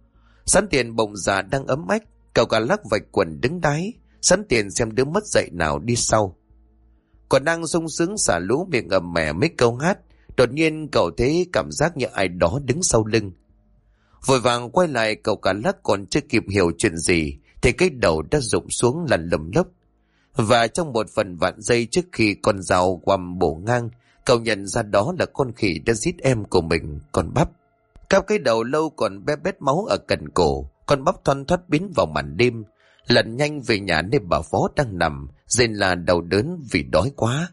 Sẵn tiền bụng già đang ấm ách, cậu cả lắc vạch quần đứng đáy, sẵn tiền xem đứa mất dậy nào đi sau. Còn đang sung sướng xả lũ miệng ầm mẻ mấy câu hát, đột nhiên cậu thấy cảm giác như ai đó đứng sau lưng. Vội vàng quay lại, cậu cả lắc còn chưa kịp hiểu chuyện gì thì cái đầu đã rụng xuống lăn lầm lốc. Và trong một phần vạn giây trước khi con dao quằm bổ ngang, cậu nhận ra đó là con khỉ đã giết em của mình, con bắp. Cao cái đầu lâu còn bé bét máu ở cạnh cổ, con bắp thoăn thoắt biến vào màn đêm, lặn nhanh về nhà nơi bà Phó đang nằm, rên là đau đớn vì đói quá.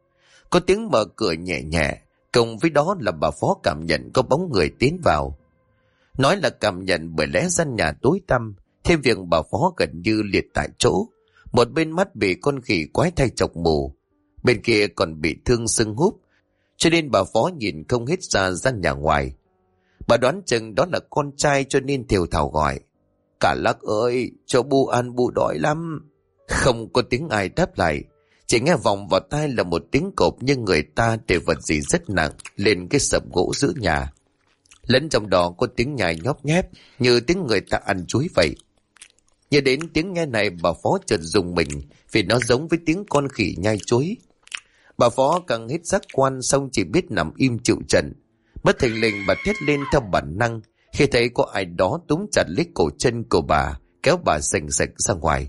Có tiếng mở cửa nhẹ nhẹ, cùng với đó là bà Phó cảm nhận có bóng người tiến vào. Nói là cảm nhận bởi lẽ gian nhà tối tăm, thêm việc bà Phó gần như liệt tại chỗ. Một bên mắt bị con khỉ quái thai chọc mù, bên kia còn bị thương sưng húp, cho nên bà Phó nhìn không hết ra gian nhà ngoài. Bà đoán chừng đó là con trai cho nên thều thào gọi: "Cả lắc ơi, cho bu ăn, bu đói lắm." Không có tiếng ai đáp lại, chỉ nghe vọng vào tai là một tiếng cộp như người ta để vật gì rất nặng lên cái sập gỗ giữa nhà. Lẫn trong đó có tiếng nhai nhóp nhép như tiếng người ta ăn chuối vậy. Nhớ đến tiếng nghe này, bà Phó chợt rùng mình vì nó giống với tiếng con khỉ nhai chuối. Bà Phó càng hết giác quan, xong chỉ biết nằm im chịu trận. Bất thình lình bà thét lên theo bản năng khi thấy có ai đó túm chặt lấy cổ chân của bà, kéo bà sành sạch ra ngoài.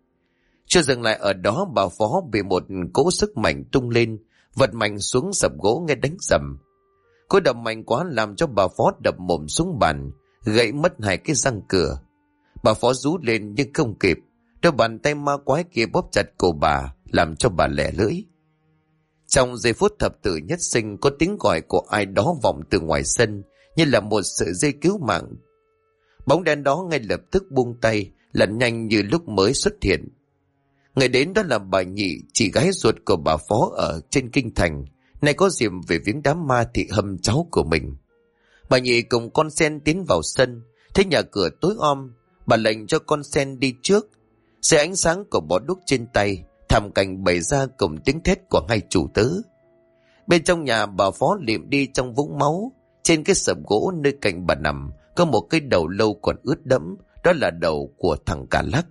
Chưa dừng lại ở đó, bà Phó bị một cỗ sức mạnh tung lên, vật mạnh xuống sập gỗ nghe đánh rầm. Cú đập mạnh quá làm cho bà Phó đập mồm xuống bàn, gãy mất hai cái răng cửa. Bà Phó rú lên nhưng không kịp, Đôi bàn tay ma quái kia bóp chặt cổ bà, làm cho bà lẻ lưỡi. Trong giây phút thập tử nhất sinh, có tiếng gọi của ai đó vọng từ ngoài sân, như là một sợi dây cứu mạng. Bóng đen đó ngay lập tức buông tay, lẩn nhanh như lúc mới xuất hiện. Người đến đó là bà Nhị, chị gái ruột của bà Phó ở trên kinh thành, nay có dịp về viếng đám ma thị hâm cháu của mình. Bà Nhị cùng con sen tiến vào sân, thấy nhà cửa tối om, bà lệnh cho con sen đi trước. Dưới ánh sáng của bó đuốc trên tay, thảm cảnh bày ra cùng tiếng thét của hai chủ tớ. Bên trong nhà, bà Phó liệm đi trong vũng máu. Trên cái sập gỗ nơi cạnh bà nằm có một cái đầu lâu còn ướt đẫm, đó là đầu của thằng Cả Lắc.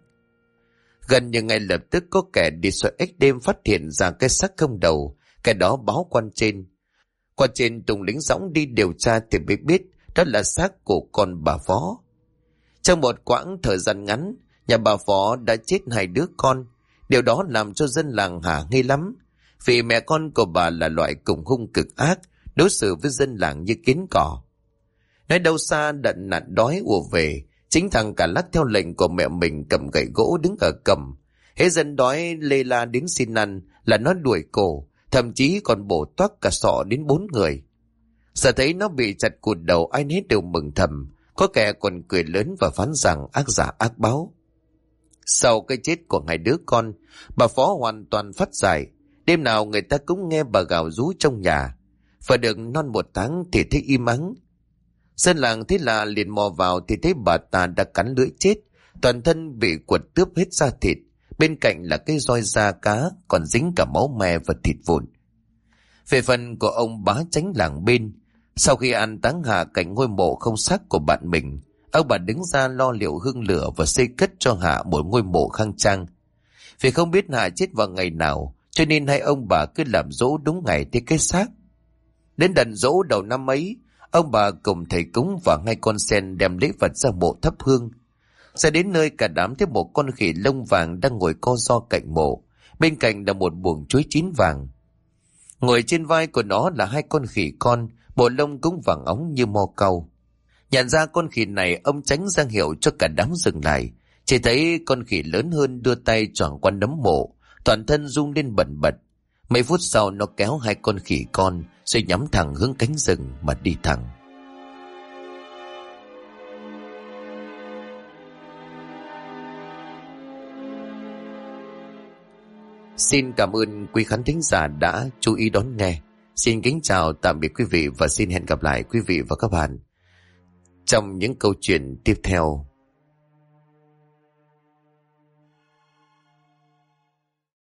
Gần như ngay lập tức có kẻ đi soi ếch đêm phát hiện ra cái xác không đầu, kẻ đó báo quan trên. Quan trên Tùng lính dõng đi điều tra thì mới biết đó là xác của con bà Phó. Trong một quãng thời gian ngắn, nhà bà Phó đã chết hai đứa con. Điều đó làm cho dân làng hả nghi lắm, vì mẹ con của bà là loại cùng hung cực ác, đối xử với dân làng như kiến cỏ. Nói đâu xa đận nạn đói ùa về, chính thằng Cả Lắc theo lệnh của mẹ mình cầm gậy gỗ đứng ở cầm. Hễ dân đói lê la đến xin ăn là nó đuổi cổ, thậm chí còn bổ toác cả sọ đến 4 người. Giờ thấy nó bị chặt cụt đầu, ai nấy đều mừng thầm, có kẻ còn cười lớn và phán rằng ác giả ác báo. Sau cái chết của hai đứa con, bà Phó hoàn toàn phát giải. Đêm nào người ta cũng nghe bà gào rú trong nhà. Và được non 1 tháng thì thấy im ắng. Dân làng thế là liền mò vào thì thấy bà ta đã cắn lưỡi chết, toàn thân bị quật tướp hết da thịt, bên cạnh là cái roi da cá còn dính cả máu me và thịt vụn. Về phần của ông bá chánh làng bên, sau khi an táng hạ cạnh ngôi mộ không xác của bạn mình, ông bà đứng ra lo liệu hương lửa và xây cất cho Hạ một ngôi mộ khang trang. Vì không biết Hạ chết vào ngày nào, cho nên hai ông bà cứ làm dỗ đúng ngày tới cái xác. Đến đần dỗ đầu năm ấy, ông bà cùng thầy cúng và hai con sen đem lễ vật ra mộ thắp hương. Ra đến nơi, cả đám thấy một con khỉ lông vàng đang ngồi co ro cạnh mộ, bên cạnh là một buồng chuối chín vàng. Ngồi trên vai của nó là hai con khỉ con, bộ lông cũng vàng óng như mo cau. Nhận ra con khỉ này, ông Chánh ra hiệu cho cả đám dừng lại. Chỉ thấy con khỉ lớn hơn đưa tay choàng qua nấm mộ, toàn thân rung lên bần bật. Mấy phút sau nó kéo hai con khỉ con rồi nhắm thẳng hướng cánh rừng mà đi thẳng. Xin cảm ơn quý khán thính giả đã chú ý đón nghe. Xin kính chào tạm biệt quý vị và xin hẹn gặp lại quý vị và các bạn trong những câu chuyện tiếp theo.